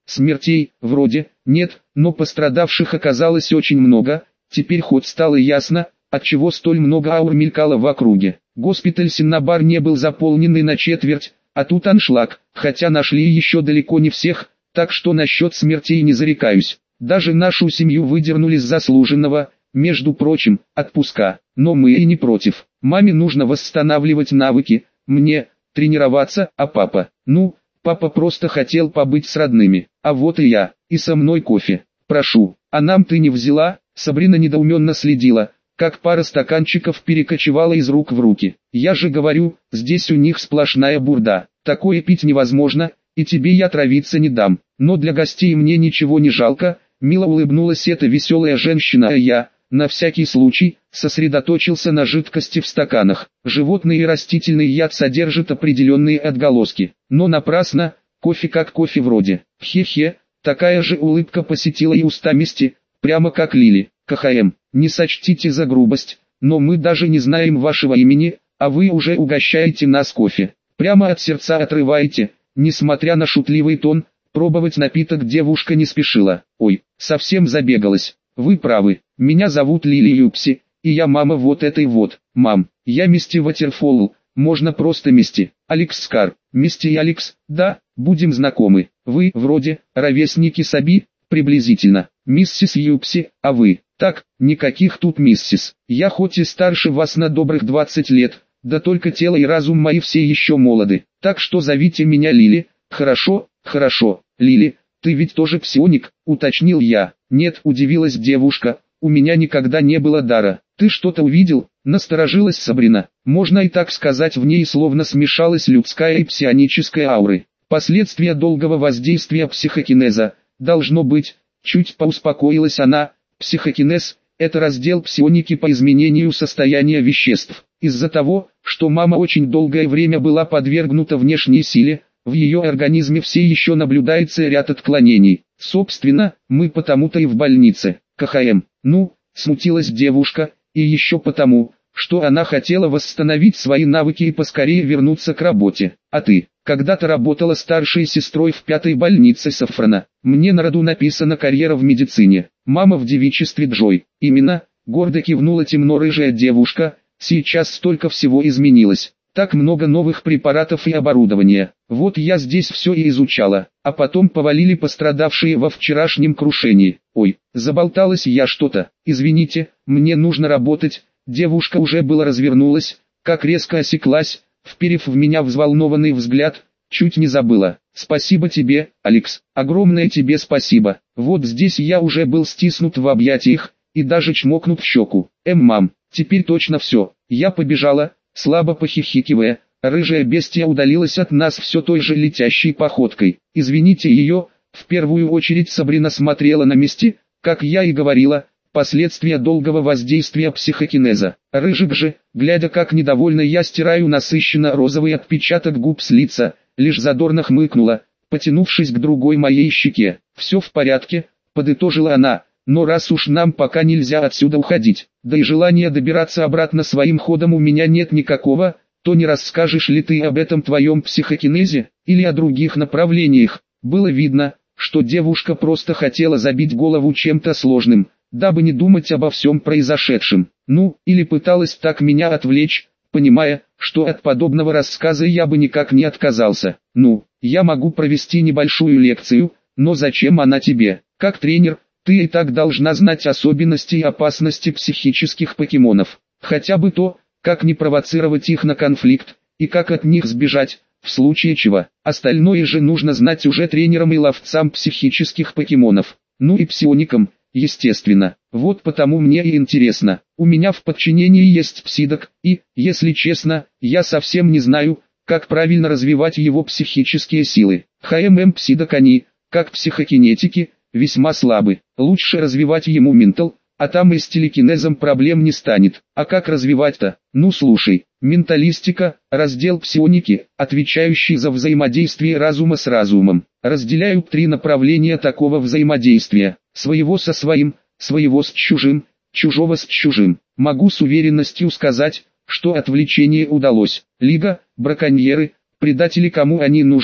Смертей, вроде, нет, но пострадавших оказалось очень много. Теперь хоть стало ясно, отчего столь много аур мелькало в округе. Госпиталь Синнабар не был заполнен и на четверть, а тут аншлаг, хотя нашли еще далеко не всех, так что насчет смертей не зарекаюсь. Даже нашу семью выдернули с заслуженного, между прочим, отпуска, но мы и не против. Маме нужно восстанавливать навыки, мне тренироваться, а папа, папа просто хотел побыть с родными, а вот и я, и со мной кофе. Прошу, а нам ты не взяла? Сабрина недоуменно следила, как пара стаканчиков перекочевала из рук в руки. Я же говорю, здесь у них сплошная бурда, такое пить невозможно, и тебе я травиться не дам, но для гостей мне ничего не жалко. Мило улыбнулась эта веселая женщина, а я, на всякий случай, сосредоточился на жидкости в стаканах. Животный и растительный яд содержит определенные отголоски, но напрасно, кофе как кофе вроде. Хе-хе, такая же улыбка посетила и уста Мисти, прямо как Лили. КХМ, не сочтите за грубость, но мы даже не знаем вашего имени, а вы уже угощаете нас кофе. Прямо от сердца отрываете, несмотря на шутливый тон. Пробовать напиток девушка не спешила. Ой, совсем забегалась. Вы правы, меня зовут Лили Юпси, и я мама вот этой вот. Мам, я Мисти Ватерфолл, можно просто Мисти. Алекс Скар, Мисти и Алекс, да, будем знакомы. Вы, вроде, ровесники Саби, приблизительно. Миссис Юпси, а вы? Так, никаких тут миссис. Я хоть и старше вас на добрых 20 лет, да только тело и разум мои все еще молоды. Так что зовите меня Лили. Хорошо, хорошо. Лили, ты ведь тоже псионик, уточнил я. Нет, удивилась девушка, у меня никогда не было дара. Ты что-то увидел? Насторожилась Сабрина. Можно и так сказать, в ней словно смешалась людская и псионическая ауры. Последствия долгого воздействия психокинеза. Должно быть, чуть поуспокоилась она. Психокинез – это раздел псионики по изменению состояния веществ. Из-за того, что мама очень долгое время была подвергнута внешней силе, в ее организме все еще наблюдается ряд отклонений. Собственно, мы потому-то и в больнице. КХМ. Смутилась девушка, и еще потому, что она хотела восстановить свои навыки и поскорее вернуться к работе. А ты, когда-то работала старшей сестрой в 5-й больнице Сафрана. Мне на роду написана карьера в медицине. Мама в девичестве Джой. Именно, гордо кивнула темно-рыжая девушка, сейчас столько всего изменилось. Так много новых препаратов и оборудования. Вот я здесь все и изучала, а потом повалили пострадавшие во вчерашнем крушении. Ой, заболталась я что-то, извините, мне нужно работать. Девушка уже было развернулась, как резко осеклась, вперев в меня взволнованный взгляд, чуть не забыла. Спасибо тебе, Алекс, огромное тебе спасибо. Вот здесь я уже был стиснут в объятиях, и даже чмокнут в щеку. Мам, теперь точно все, я побежала. Слабо похихикивая, рыжая бестия удалилась от нас все той же летящей походкой. Извините ее, в первую очередь Сабрина смотрела на Мисти, как я и говорила, последствия долгого воздействия психокинеза. Рыжик же, глядя как недовольно я стираю насыщенно розовый отпечаток губ с лица, лишь задорно хмыкнула, потянувшись к другой моей щеке. Все в порядке, подытожила она. Но раз уж нам пока нельзя отсюда уходить, да и желания добираться обратно своим ходом у меня нет никакого, то не расскажешь ли ты об этом твоем психокинезе, или о других направлениях? Было видно, что девушка просто хотела забить голову чем-то сложным, дабы не думать обо всем произошедшем. Или пыталась так меня отвлечь, понимая, что от подобного рассказа я бы никак не отказался. Я могу провести небольшую лекцию, но зачем она тебе? Как тренер, ты и так должна знать особенности и опасности психических покемонов. Хотя бы то, как не провоцировать их на конфликт, и как от них сбежать, в случае чего. Остальное же нужно знать уже тренерам и ловцам психических покемонов. И псионикам, естественно. Вот потому мне и интересно. У меня в подчинении есть псидок, и, если честно, я совсем не знаю, как правильно развивать его психические силы. Псидок они, как психокинетики, весьма слабы. Лучше развивать ему ментал, а там и с телекинезом проблем не станет. А как развивать-то? Слушай, менталистика, раздел псионики, отвечающий за взаимодействие разума с разумом. Разделяют 3 направления такого взаимодействия: своего со своим, своего с чужим, чужого с чужим. Могу с уверенностью сказать, что отвлечение удалось. Лига, браконьеры, предатели, кому они нужны,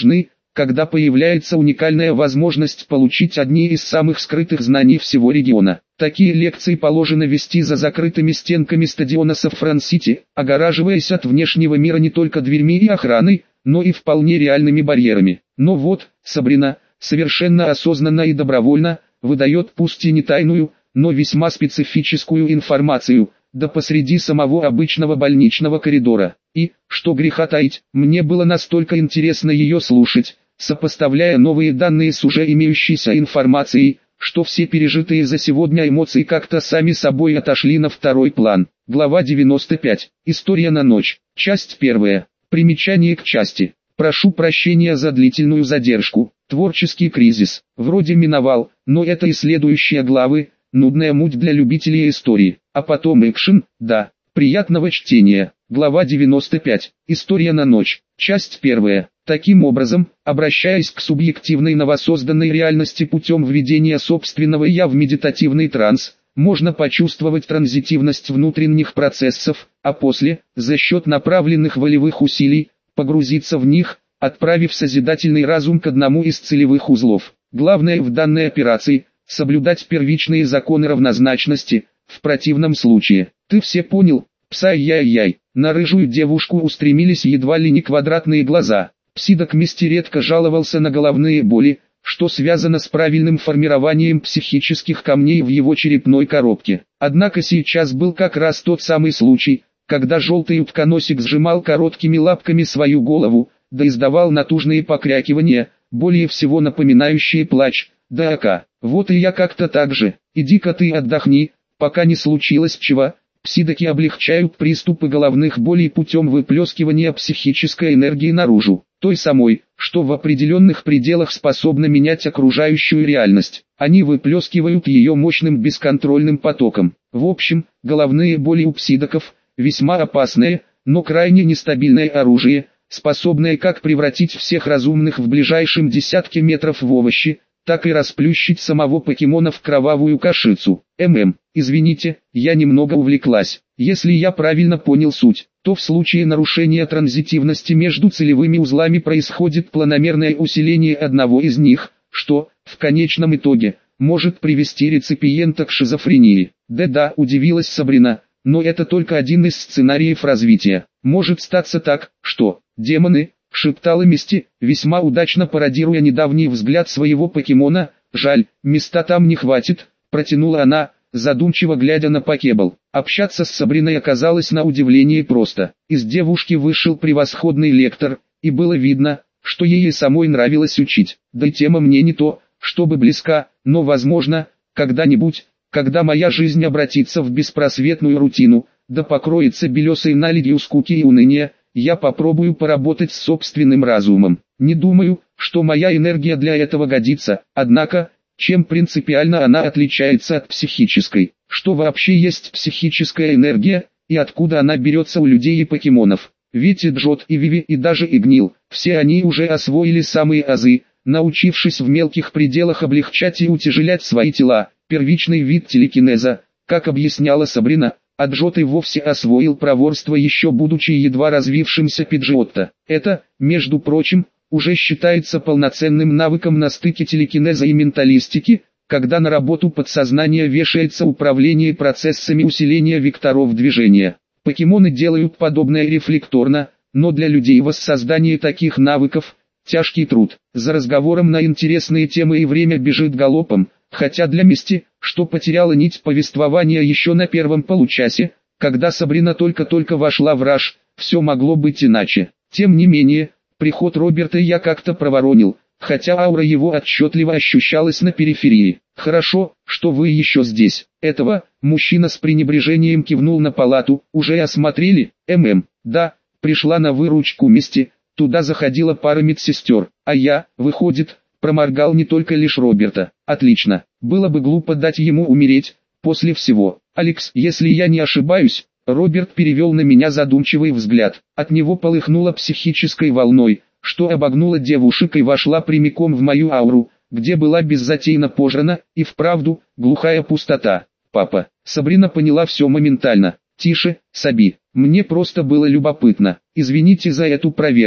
когда появляется уникальная возможность получить одни из самых скрытых знаний всего региона. Такие лекции положено вести за закрытыми стенками стадиона Саффран-Сити, огораживаясь от внешнего мира не только дверьми и охраной, но и вполне реальными барьерами. Но вот, Сабрина, совершенно осознанно и добровольно, выдает пусть и не тайную, но весьма специфическую информацию, да посреди самого обычного больничного коридора. И, что греха таить, мне было настолько интересно ее слушать, сопоставляя новые данные с уже имеющейся информацией, что все пережитые за сегодня эмоции как-то сами собой отошли на второй план. Глава 95. История на ночь. Часть 1. Примечание к части. Прошу прощения за длительную задержку. Творческий кризис. Вроде миновал, но это и следующие главы. Нудная муть для любителей истории. А потом экшен, да. Приятного чтения. Глава 95. История на ночь. Часть 1. Таким образом, обращаясь к субъективной новосозданной реальности путем введения собственного «я» в медитативный транс, можно почувствовать транзитивность внутренних процессов, а после, за счет направленных волевых усилий, погрузиться в них, отправив созидательный разум к одному из целевых узлов. Главное в данной операции – соблюдать первичные законы равнозначности, в противном случае. Ты все понял? Пса-яй-яй. На рыжую девушку устремились едва ли не квадратные глаза. Псидок Мисти редко жаловался на головные боли, что связано с правильным формированием психических камней в его черепной коробке. Однако сейчас был как раз тот самый случай, когда желтый утконосик сжимал короткими лапками свою голову, да издавал натужные покрякивания, более всего напоминающие плач. Да ака, вот и я как-то так же. Иди-ка ты отдохни, пока не случилось чего. Псидоки облегчают приступы головных болей путем выплескивания психической энергии наружу, той самой, что в определенных пределах способна менять окружающую реальность. Они выплескивают ее мощным бесконтрольным потоком. В общем, головные боли у псидоков – весьма опасное, но крайне нестабильное оружие, способное как превратить всех разумных в ближайшем десятке метров в овощи, так и расплющить самого покемона в кровавую кашицу. Извините, я немного увлеклась. Если я правильно понял суть, то в случае нарушения транзитивности между целевыми узлами происходит планомерное усиление одного из них, что, в конечном итоге, может привести реципиента к шизофрении. Да-да, удивилась Сабрина, но это только один из сценариев развития. Может статься так, что демоны, шептала Мисти, весьма удачно пародируя недавний взгляд своего покемона. Жаль, места там не хватит, протянула она, задумчиво глядя на Покебл. Общаться с Сабриной оказалось на удивление просто. Из девушки вышел превосходный лектор, и было видно, что ей и самой нравилось учить. Да и тема мне не то, чтобы близка, но возможно, когда-нибудь, когда моя жизнь обратится в беспросветную рутину, да покроется белесой наледью скуки и уныния, я попробую поработать с собственным разумом. Не думаю, что моя энергия для этого годится, однако, чем принципиально она отличается от психической? Что вообще есть психическая энергия, и откуда она берется у людей и покемонов? Ведь и Джот, и Виви, и даже Игнил, все они уже освоили самые азы, научившись в мелких пределах облегчать и утяжелять свои тела, первичный вид телекинеза, как объясняла Сабрина. А Джот и вовсе освоил проворство еще будучи едва развившимся Пиджиотто. Это, между прочим, уже считается полноценным навыком на стыке телекинеза и менталистики, когда на работу подсознания вешается управление процессами усиления векторов движения. Покемоны делают подобное рефлекторно, но для людей воссоздание таких навыков – тяжкий труд. За разговором на интересные темы и время бежит галопом. Хотя для Мисти, что потеряла нить повествования еще на первом получасе, когда Сабрина только-только вошла в раж, все могло быть иначе. Тем не менее, приход Роберта я как-то проворонил, хотя аура его отчетливо ощущалась на периферии. «Хорошо, что вы еще здесь. Этого», мужчина с пренебрежением кивнул на палату, «уже осмотрели?» Да, пришла на выручку Мисти, туда заходила пара медсестер, а я, выходит, проморгал не только лишь Роберта. Отлично, было бы глупо дать ему умереть, после всего. Алекс, если я не ошибаюсь, Роберт перевел на меня задумчивый взгляд. От него полыхнуло психической волной, что обогнула девушек и вошла прямиком в мою ауру, где была беззатейно пожрана, и вправду, глухая пустота. Папа, Сабрина поняла все моментально. Тише, Саби, мне просто было любопытно. Извините за эту проверку.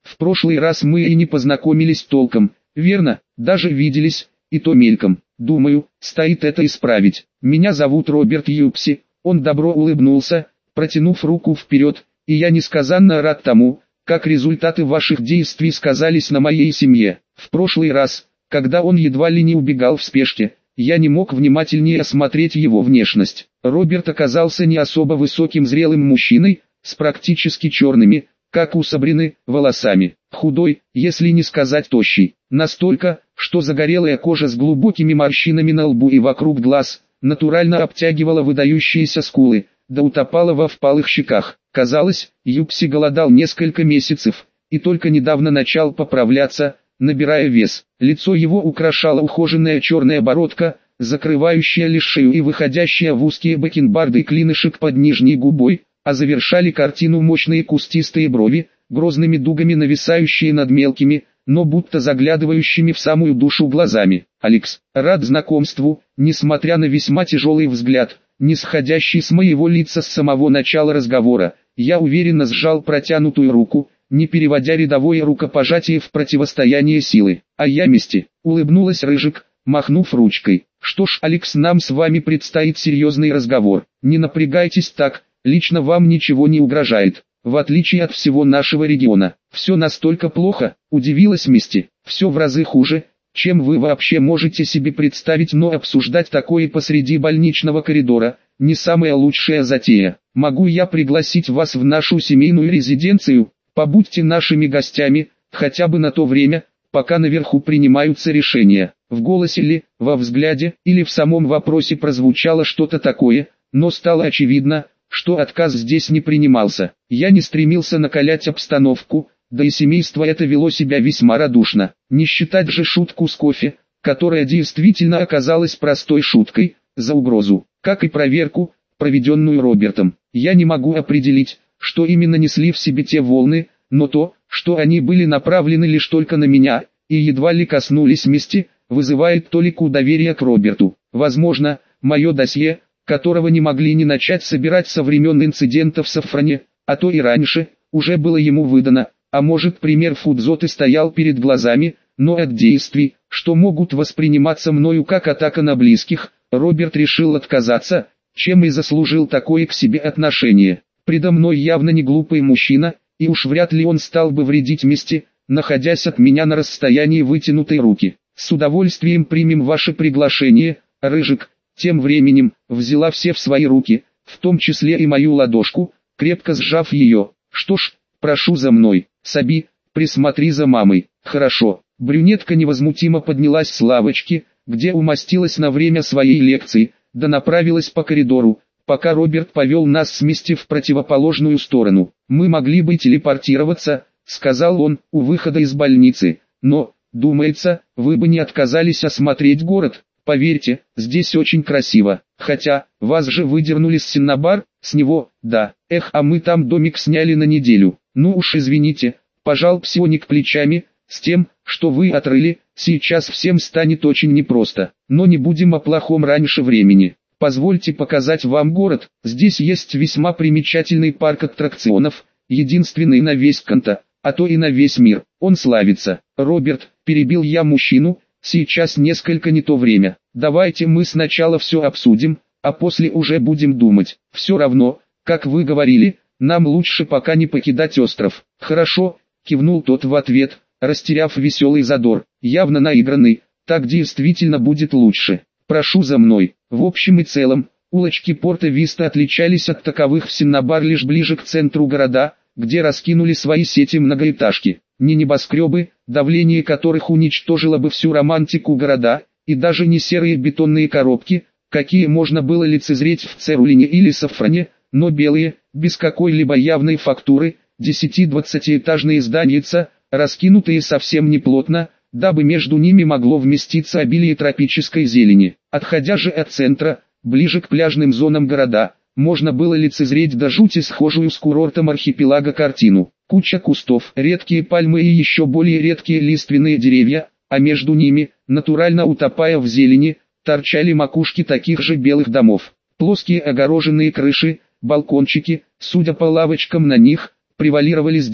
В прошлый раз мы и не познакомились толком, верно, даже виделись, и то мельком. Думаю, стоит это исправить. Меня зовут Роберт Юпси. Он добро улыбнулся, протянув руку вперед, и я несказанно рад тому, как результаты ваших действий сказались на моей семье. В прошлый раз, когда он едва ли не убегал в спешке, я не мог внимательнее осмотреть его внешность. Роберт оказался не особо высоким зрелым мужчиной, с практически черными, как у Сабрины, волосами. Худой, если не сказать тощий. Настолько, что загорелая кожа с глубокими морщинами на лбу и вокруг глаз, натурально обтягивала выдающиеся скулы, да утопала во впалых щеках. Казалось, Юпси голодал несколько месяцев, и только недавно начал поправляться, набирая вес. Лицо его украшала ухоженная черная бородка, закрывающая лишь шею и выходящая в узкие бакенбарды и клинышек под нижней губой, а завершали картину мощные кустистые брови, грозными дугами нависающие над мелкими, но будто заглядывающими в самую душу глазами. «Алекс, рад знакомству», несмотря на весьма тяжелый взгляд, не сходящий с моего лица с самого начала разговора, я уверенно сжал протянутую руку, не переводя рядовое рукопожатие в противостояние силы. «А я мести», улыбнулась Рыжик, махнув ручкой. «Что ж, Алекс, нам с вами предстоит серьезный разговор. Не напрягайтесь так, лично вам ничего не угрожает. В отличие от всего нашего региона, все настолько плохо», удивилась Мисти. «Все в разы хуже, чем вы вообще можете себе представить, но обсуждать такое посреди больничного коридора – не самая лучшая затея. Могу я пригласить вас в нашу семейную резиденцию? Побудьте нашими гостями, хотя бы на то время, пока наверху принимаются решения». В голосе ли, во взгляде или в самом вопросе прозвучало что-то такое, но стало очевидно, что отказ здесь не принимался. Я не стремился накалять обстановку, да и семейство это вело себя весьма радушно. Не считать же шутку с кофе, которая действительно оказалась простой шуткой, за угрозу, как и проверку, проведенную Робертом. Я не могу определить, что именно несли в себе те волны, но то, что они были направлены лишь только на меня, и едва ли коснулись мести, вызывает толику доверия к Роберту. Возможно, мое досье, которого не могли не начать собирать со времен инцидента в Сафране, а то и раньше, уже было ему выдано, а может пример Фудзоты стоял перед глазами, но от действий, что могут восприниматься мною как атака на близких, Роберт решил отказаться, чем и заслужил такое к себе отношение. Предо мной явно не глупый мужчина, и уж вряд ли он стал бы вредить мести, находясь от меня на расстоянии вытянутой руки. «С удовольствием примем ваше приглашение, Рыжик». Тем временем, взяла все в свои руки, в том числе и мою ладошку, крепко сжав ее. «Что ж, прошу за мной, Саби, присмотри за мамой». «Хорошо». Брюнетка невозмутимо поднялась с лавочки, где умостилась на время своей лекции, да направилась по коридору, пока Роберт повел нас с Мисти в противоположную сторону. «Мы могли бы телепортироваться», — сказал он, — «у выхода из больницы, но, думается, вы бы не отказались осмотреть город. Поверьте, здесь очень красиво. Хотя, вас же выдернули с Синнабар, с него, да. Эх, а мы там домик сняли на неделю. Ну уж извините», — пожал псионик плечами, — «с тем, что вы отрыли, сейчас всем станет очень непросто. Но не будем о плохом раньше времени. Позвольте показать вам город. Здесь есть весьма примечательный парк аттракционов, единственный на весь Канта, а то и на весь мир. Он славится». «Роберт», — перебил я мужчину, — «сейчас несколько не то время. Давайте мы сначала все обсудим, а после уже будем думать. Все равно, как вы говорили, нам лучше пока не покидать остров». «Хорошо», — кивнул тот в ответ, растеряв веселый задор, явно наигранный. «Так действительно будет лучше. Прошу за мной». В общем и целом, улочки Порто-Виста отличались от таковых в Синнабар лишь ближе к центру города, где раскинули свои сети многоэтажки. Не небоскребы, давление которых уничтожило бы всю романтику города, и даже не серые бетонные коробки, какие можно было лицезреть в Церулине или Сафране, но белые, без какой-либо явной фактуры, 10-20-этажные зданица, раскинутые совсем неплотно, дабы между ними могло вместиться обилие тропической зелени. Отходя же от центра, ближе к пляжным зонам города, можно было лицезреть до жути схожую с курортом архипелага картину. Куча кустов, редкие пальмы и еще более редкие лиственные деревья, а между ними, натурально утопая в зелени, торчали макушки таких же белых домов. Плоские огороженные крыши, балкончики, судя по лавочкам на них, превалировали здесь,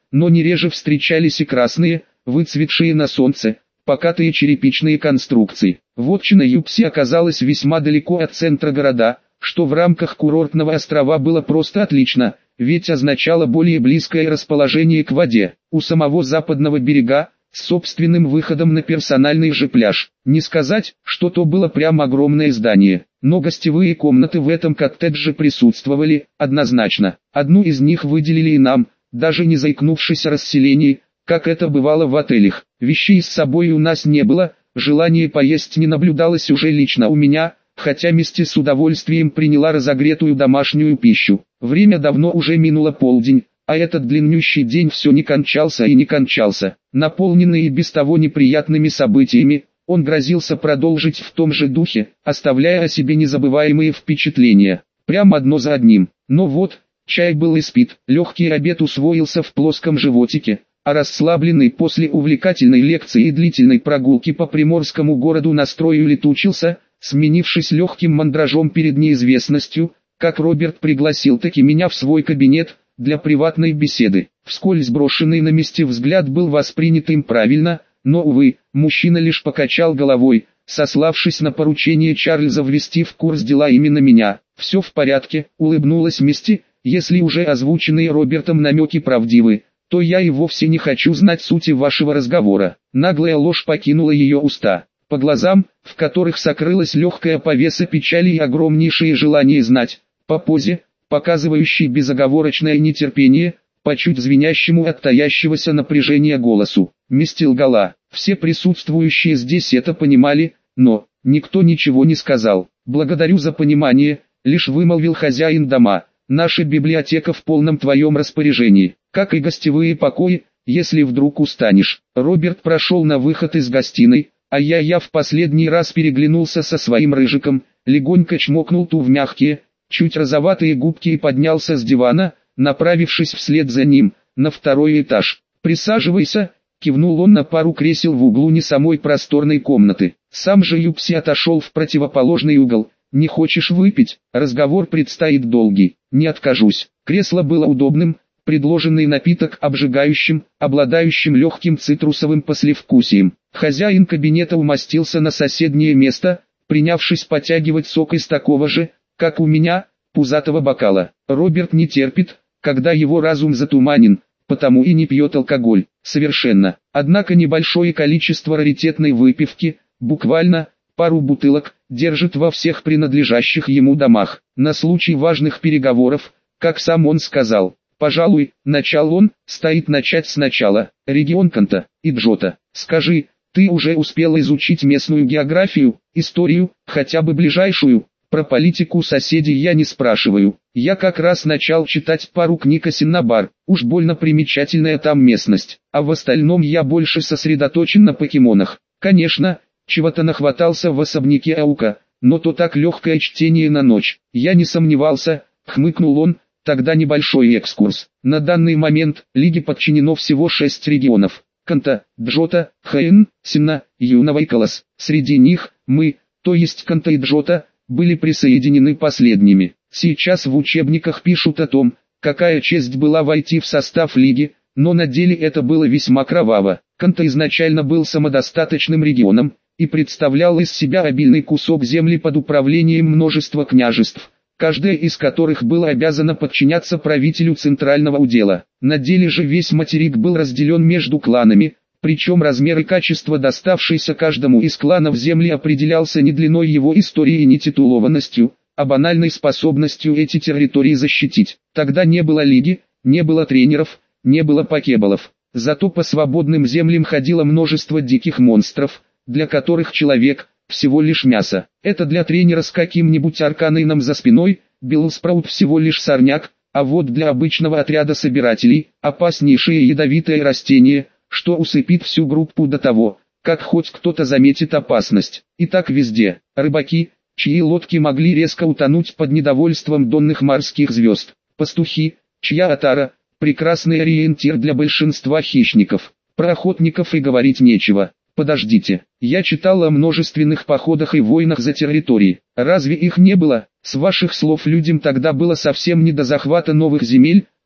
но не реже встречались и красные, выцветшие на солнце, покатые черепичные конструкции. Вотчина Юпси оказалась весьма далеко от центра города, что в рамках курортного острова было просто отлично, ведь означало более близкое расположение к воде. У самого западного берега, с собственным выходом на персональный же пляж. Не сказать, что то было прям огромное здание, но гостевые комнаты в этом коттедже присутствовали, однозначно. Одну из них выделили и нам, даже не заикнувшись о расселении, как это бывало в отелях. Вещей с собой у нас не было, желание поесть не наблюдалось уже лично у меня, хотя Мисти с удовольствием приняла разогретую домашнюю пищу. Время давно уже минуло полдень, а этот длиннющий день все не кончался и не кончался. Наполненный и без того неприятными событиями, он грозился продолжить в том же духе, оставляя о себе незабываемые впечатления, прямо одно за одним. Но вот, чай был испит, легкий обед усвоился в плоском животике, а расслабленный после увлекательной лекции и длительной прогулки по приморскому городу настрой улетучился, сменившись легким мандражом перед неизвестностью, как Роберт пригласил таки меня в свой кабинет, для приватной беседы. Вскользь брошенный на месте взгляд был воспринят им правильно, но, увы, мужчина лишь покачал головой, сославшись на поручение Чарльза ввести в курс дела именно меня. «Все в порядке», — улыбнулась Мисти, «если уже озвученные Робертом намеки правдивы, то я и вовсе не хочу знать сути вашего разговора». Наглая ложь покинула ее уста. По глазам, в которых сокрылась легкая повеса печали и огромнейшее желание знать, по позе, показывающий безоговорочное нетерпение, по чуть звенящему от таящегося напряжения голосу. Мисти лгала. Все присутствующие здесь это понимали, но никто ничего не сказал. «Благодарю за понимание», — лишь вымолвил хозяин дома. «Наша библиотека в полном твоем распоряжении, как и гостевые покои, если вдруг устанешь». Роберт прошел на выход из гостиной, а я в последний раз переглянулся со своим рыжиком, легонько чмокнул ту в мягкие, чуть розоватые губки и поднялся с дивана, направившись вслед за ним, на второй этаж. «Присаживайся», — кивнул он на пару кресел в углу не самой просторной комнаты. Сам же Юпси отошел в противоположный угол. «Не хочешь выпить? Разговор предстоит долгий». «Не откажусь». Кресло было удобным, предложенный напиток обжигающим, обладающим легким цитрусовым послевкусием. Хозяин кабинета умостился на соседнее место, принявшись потягивать сок из такого же, как у меня, пузатого бокала. Роберт не терпит, когда его разум затуманен, потому и не пьет алкоголь, совершенно. Однако небольшое количество раритетной выпивки, буквально пару бутылок, держит во всех принадлежащих ему домах. На случай важных переговоров, как сам он сказал, пожалуй, начал он, стоит начать сначала. Регион Канта и Джота. Скажи, ты уже успел изучить местную географию, историю, хотя бы ближайшую? Про политику соседей я не спрашиваю. Я как раз начал читать пару книг о Синнабар. Уж больно примечательная там местность. А в остальном я больше сосредоточен на покемонах. Конечно, чего-то нахватался в особняке Аука, но то так легкое чтение на ночь. Я не сомневался, хмыкнул он, тогда небольшой экскурс. На данный момент Лиге подчинено всего 6 регионов. Канта, Джота, Хэйн, Синна, Юнавайкалас. Среди них, мы, то есть Канта и Джота, были присоединены последними. Сейчас в учебниках пишут о том, какая честь была войти в состав Лиги, но на деле это было весьма кроваво. Канта изначально был самодостаточным регионом, и представлял из себя обильный кусок земли под управлением множества княжеств, каждое из которых было обязано подчиняться правителю центрального удела. На деле же весь материк был разделен между кланами, причем размер и качество доставшейся каждому из кланов земли определялся не длиной его истории и не титулованностью, а банальной способностью эти территории защитить. Тогда не было лиги, не было тренеров, не было покеболов. Зато по свободным землям ходило множество диких монстров, для которых человек – всего лишь мясо. Это для тренера с каким-нибудь арканейном за спиной, Биллспраут всего лишь сорняк, а вот для обычного отряда собирателей – опаснейшее ядовитое растение – что усыпит всю группу до того, как хоть кто-то заметит опасность. И так везде. Рыбаки, чьи лодки могли резко утонуть под недовольством донных морских звезд. Пастухи, чья отара – прекрасный ориентир для большинства хищников. Про охотников и говорить нечего. Подождите, я читал о множественных походах и войнах за территории. Разве их не было? С ваших слов людям тогда было совсем не до захвата новых земель,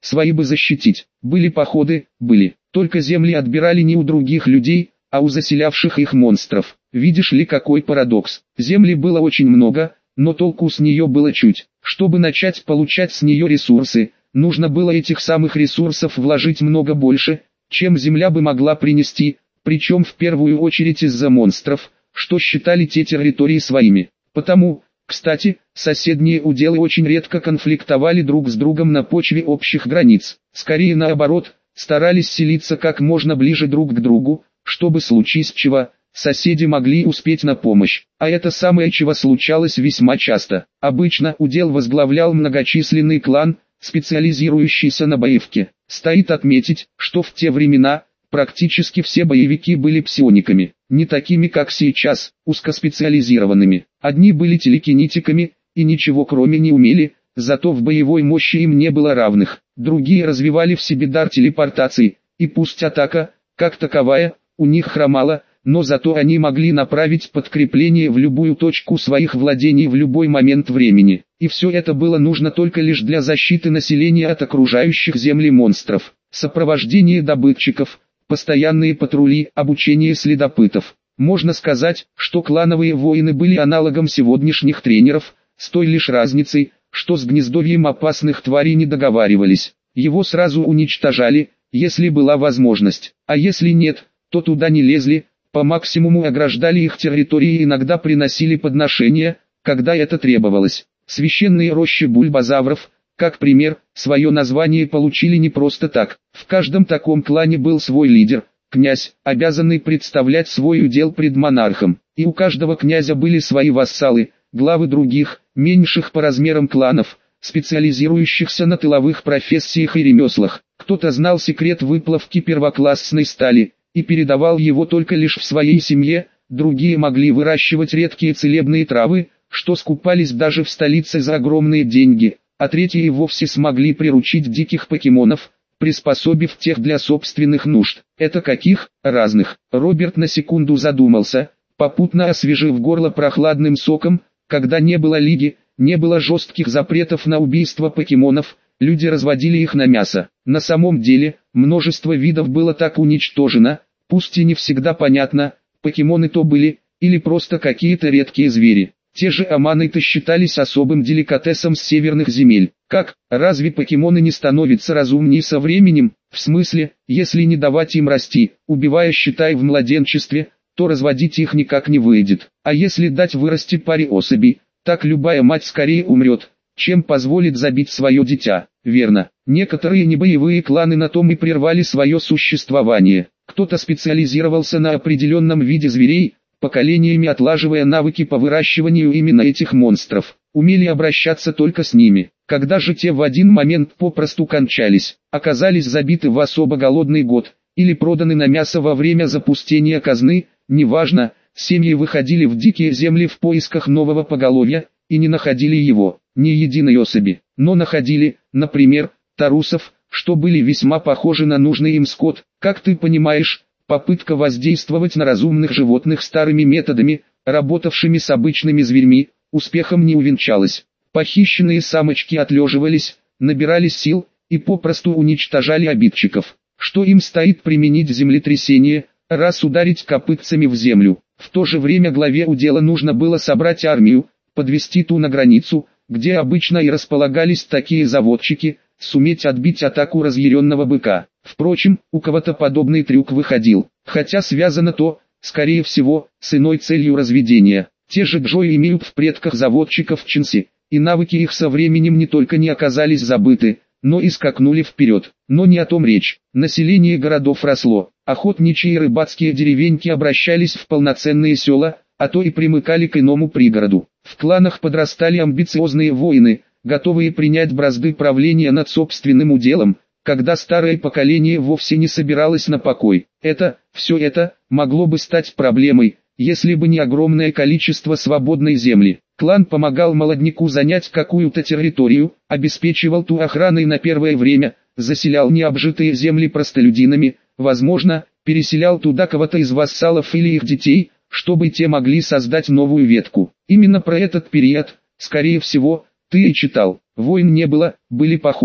свои бы защитить. Были походы, были. Только земли отбирали не у других людей, а у заселявших их монстров. Видишь ли, какой парадокс. Земли было очень много, но толку с нее было чуть. Чтобы начать получать с нее ресурсы, нужно было этих самых ресурсов вложить много больше, чем земля бы могла принести, причем в первую очередь из-за монстров, что считали те территории своими. Потому, кстати, соседние уделы очень редко конфликтовали друг с другом на почве общих границ. Скорее наоборот, старались селиться как можно ближе друг к другу, чтобы случись чего, соседи могли успеть на помощь. А это самое чего случалось весьма часто. Обычно удел возглавлял многочисленный клан, специализирующийся на боевке. Стоит отметить, что в те времена практически все боевики были псиониками, не такими как сейчас, узкоспециализированными. Одни были телекинетиками и ничего кроме не умели, зато в боевой мощи им не было равных. Другие развивали в себе дар телепортации, и пусть атака, как таковая, у них хромала, но зато они могли направить подкрепление в любую точку своих владений в любой момент времени. И все это было нужно только лишь для защиты населения от окружающих земли монстров. Сопровождение добытчиков, постоянные патрули, обучение следопытов. Можно сказать, что клановые воины были аналогом сегодняшних тренеров, с той лишь разницей, что с гнездовьем опасных тварей не договаривались. Его сразу уничтожали, если была возможность, а если нет, то туда не лезли, по максимуму ограждали их территории и иногда приносили подношения, когда это требовалось. Священные рощи бульбазавров, как пример, свое название получили не просто так. В каждом таком клане был свой лидер, князь, обязанный представлять свой удел пред монархом. И у каждого князя были свои вассалы, главы других, меньших по размерам кланов, специализирующихся на тыловых профессиях и ремеслах. Кто-то знал секрет выплавки первоклассной стали и передавал его только лишь в своей семье, другие могли выращивать редкие целебные травы, что скупались даже в столице за огромные деньги, а третьи и вовсе смогли приручить диких покемонов, приспособив тех для собственных нужд. Это каких? Разных. Роберт на секунду задумался, попутно освежив горло прохладным соком. Когда не было лиги, не было жестких запретов на убийство покемонов, люди разводили их на мясо. На самом деле, множество видов было так уничтожено, пусть и не всегда понятно, покемоны то были, или просто какие-то редкие звери. Те же аманыты считались особым деликатесом с северных земель. Как, разве покемоны не становятся разумнее со временем? В смысле, если не давать им расти, убивая считай в младенчестве, то разводить их никак не выйдет. А если дать вырасти паре особей, так любая мать скорее умрет, чем позволит забить свое дитя. Верно, некоторые небоевые кланы на том и прервали свое существование. Кто-то специализировался на определенном виде зверей, поколениями отлаживая навыки по выращиванию именно этих монстров. Умели обращаться только с ними. Когда же те в один момент попросту кончались, оказались забиты в особо голодный год, или проданы на мясо во время запустения казны, неважно, семьи выходили в дикие земли в поисках нового поголовья, и не находили его, ни единой особи, но находили, например, тарусов, что были весьма похожи на нужный им скот. Как ты понимаешь, попытка воздействовать на разумных животных старыми методами, работавшими с обычными зверьми, успехом не увенчалась. Похищенные самочки отлеживались, набирались сил и попросту уничтожали обидчиков. Что им стоит применить землетрясение, раз ударить копытцами в землю. В то же время главе удела нужно было собрать армию, подвести ту на границу, где обычно и располагались такие заводчики, суметь отбить атаку разъяренного быка. Впрочем, у кого-то подобный трюк выходил, хотя связано то, скорее всего, с иной целью разведения. Те же джои имеют в предках заводчиков Чинси, и навыки их со временем не только не оказались забыты, но и скакнули вперед. Но не о том речь. Население городов росло, охотничьи и рыбацкие деревеньки обращались в полноценные села, а то и примыкали к иному пригороду. В кланах подрастали амбициозные воины, готовые принять бразды правления над собственным уделом, когда старое поколение вовсе не собиралось на покой. Все это, могло бы стать проблемой, если бы не огромное количество свободной земли. Клан помогал молодняку занять какую-то территорию, обеспечивал ту охраной на первое время, заселял необжитые земли простолюдинами, возможно, переселял туда кого-то из вассалов или их детей, чтобы те могли создать новую ветку. Именно про этот период, скорее всего, ты и читал. Войн не было, были походы.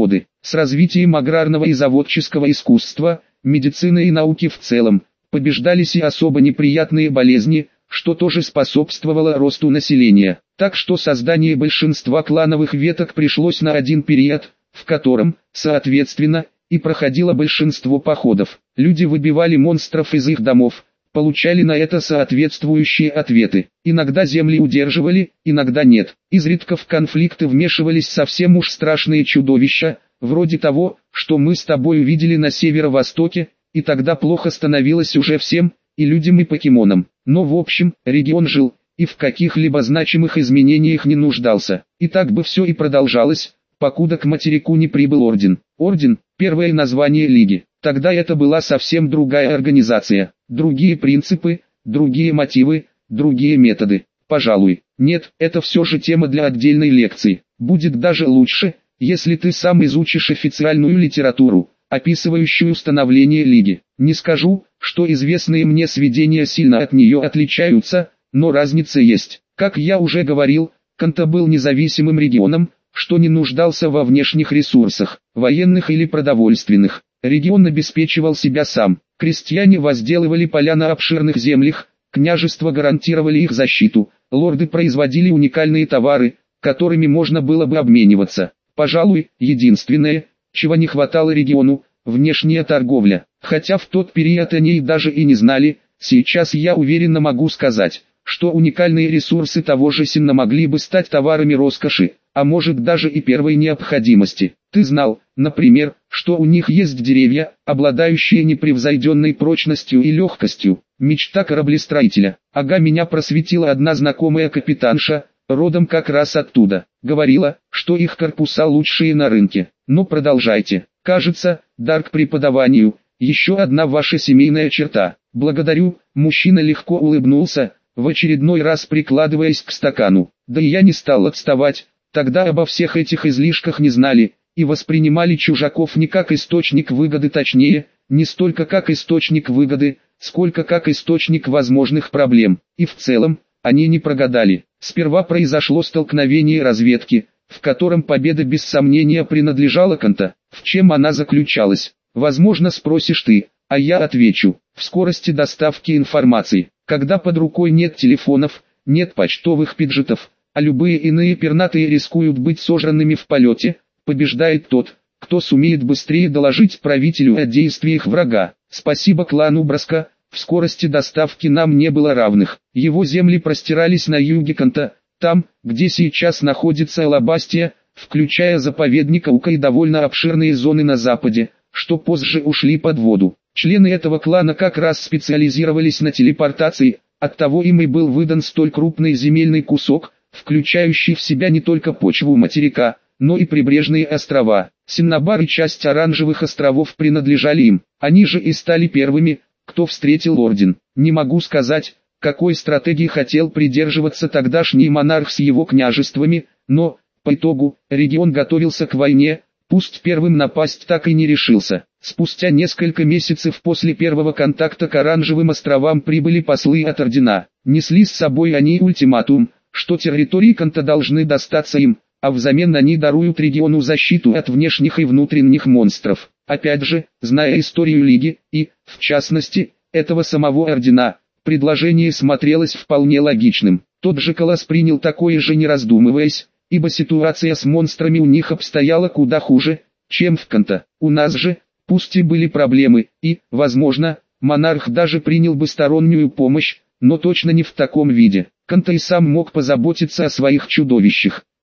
С развитием аграрного и заводческого искусства, медицины и науки в целом, побеждались и особо неприятные болезни, что тоже способствовало росту населения. Так что создание большинства клановых веток пришлось на один период, в котором, соответственно, и проходило большинство походов. Люди выбивали монстров из их домов, получали на это соответствующие ответы. Иногда земли удерживали, иногда нет. Изредка в конфликты вмешивались совсем уж страшные чудовища, вроде того, что мы с тобой увидели на северо-востоке, и тогда плохо становилось уже всем, и людям и покемонам. Но в общем, регион жил, и в каких-либо значимых изменениях не нуждался. И так бы все и продолжалось, покуда к материку не прибыл Орден. Орден – первое название Лиги. Тогда это была совсем другая организация, другие принципы, другие мотивы, другие методы. Пожалуй, нет, это все же тема для отдельной лекции. Будет даже лучше, если ты сам изучишь официальную литературу, описывающую становление Лиги. Не скажу, что известные мне сведения сильно от нее отличаются, но разница есть. Как я уже говорил, Канто был независимым регионом, что не нуждался во внешних ресурсах, военных или продовольственных. Регион обеспечивал себя сам. Крестьяне возделывали поля на обширных землях, княжества гарантировали их защиту, лорды производили уникальные товары, которыми можно было бы обмениваться. Пожалуй, единственное, чего не хватало региону, внешняя торговля. Хотя в тот период о ней даже и не знали, сейчас я уверенно могу сказать, что уникальные ресурсы того же Синна могли бы стать товарами роскоши, а может даже и первой необходимости. Ты знал, например, что у них есть деревья, обладающие непревзойденной прочностью и легкостью. Мечта кораблестроителя. Ага, меня просветила одна знакомая капитанша, родом как раз оттуда. Говорила, что их корпуса лучшие на рынке. Но продолжайте. Кажется, дар к преподаванию – еще одна ваша семейная черта. Благодарю, мужчина легко улыбнулся, в очередной раз прикладываясь к стакану. Да и я не стал отставать, тогда обо всех этих излишках не знали, и воспринимали чужаков не как источник выгоды, точнее, не столько как источник выгоды, сколько как источник возможных проблем. И в целом, они не прогадали. Сперва произошло столкновение разведки, в котором победа без сомнения принадлежала Канто. В чем она заключалась? Возможно, спросишь ты, а я отвечу: в скорости доставки информации. Когда под рукой нет телефонов, нет почтовых пиджетов, а любые иные пернатые рискуют быть сожранными в полете, побеждает тот, кто сумеет быстрее доложить правителю о действиях врага. Спасибо клану Браска, в скорости доставки нам не было равных. Его земли простирались на юге Канто, там, где сейчас находится Алабастия, включая заповедник Аука и довольно обширные зоны на западе, что позже ушли под воду. Члены этого клана как раз специализировались на телепортации, оттого им и был выдан столь крупный земельный кусок, включающий в себя не только почву материка, но и прибрежные острова. Синнабар и часть Оранжевых островов принадлежали им. Они же и стали первыми, кто встретил Орден. Не могу сказать, какой стратегии хотел придерживаться тогдашний монарх с его княжествами, но, по итогу, регион готовился к войне, пусть первым напасть так и не решился. Спустя несколько месяцев после первого контакта к Оранжевым островам прибыли послы от Ордена. Несли с собой они ультиматум, что территории Канто должны достаться им, а взамен они даруют региону защиту от внешних и внутренних монстров. Опять же, зная историю Лиги, и, в частности, этого самого Ордена, предложение смотрелось вполне логичным. Тот же Колосс принял такое же не раздумываясь, ибо ситуация с монстрами у них обстояла куда хуже, чем в Канто. У нас же, пусть и были проблемы, и, возможно, монарх даже принял бы стороннюю помощь, но точно не в таком виде. Канто и сам мог позаботиться о своих чудовищах.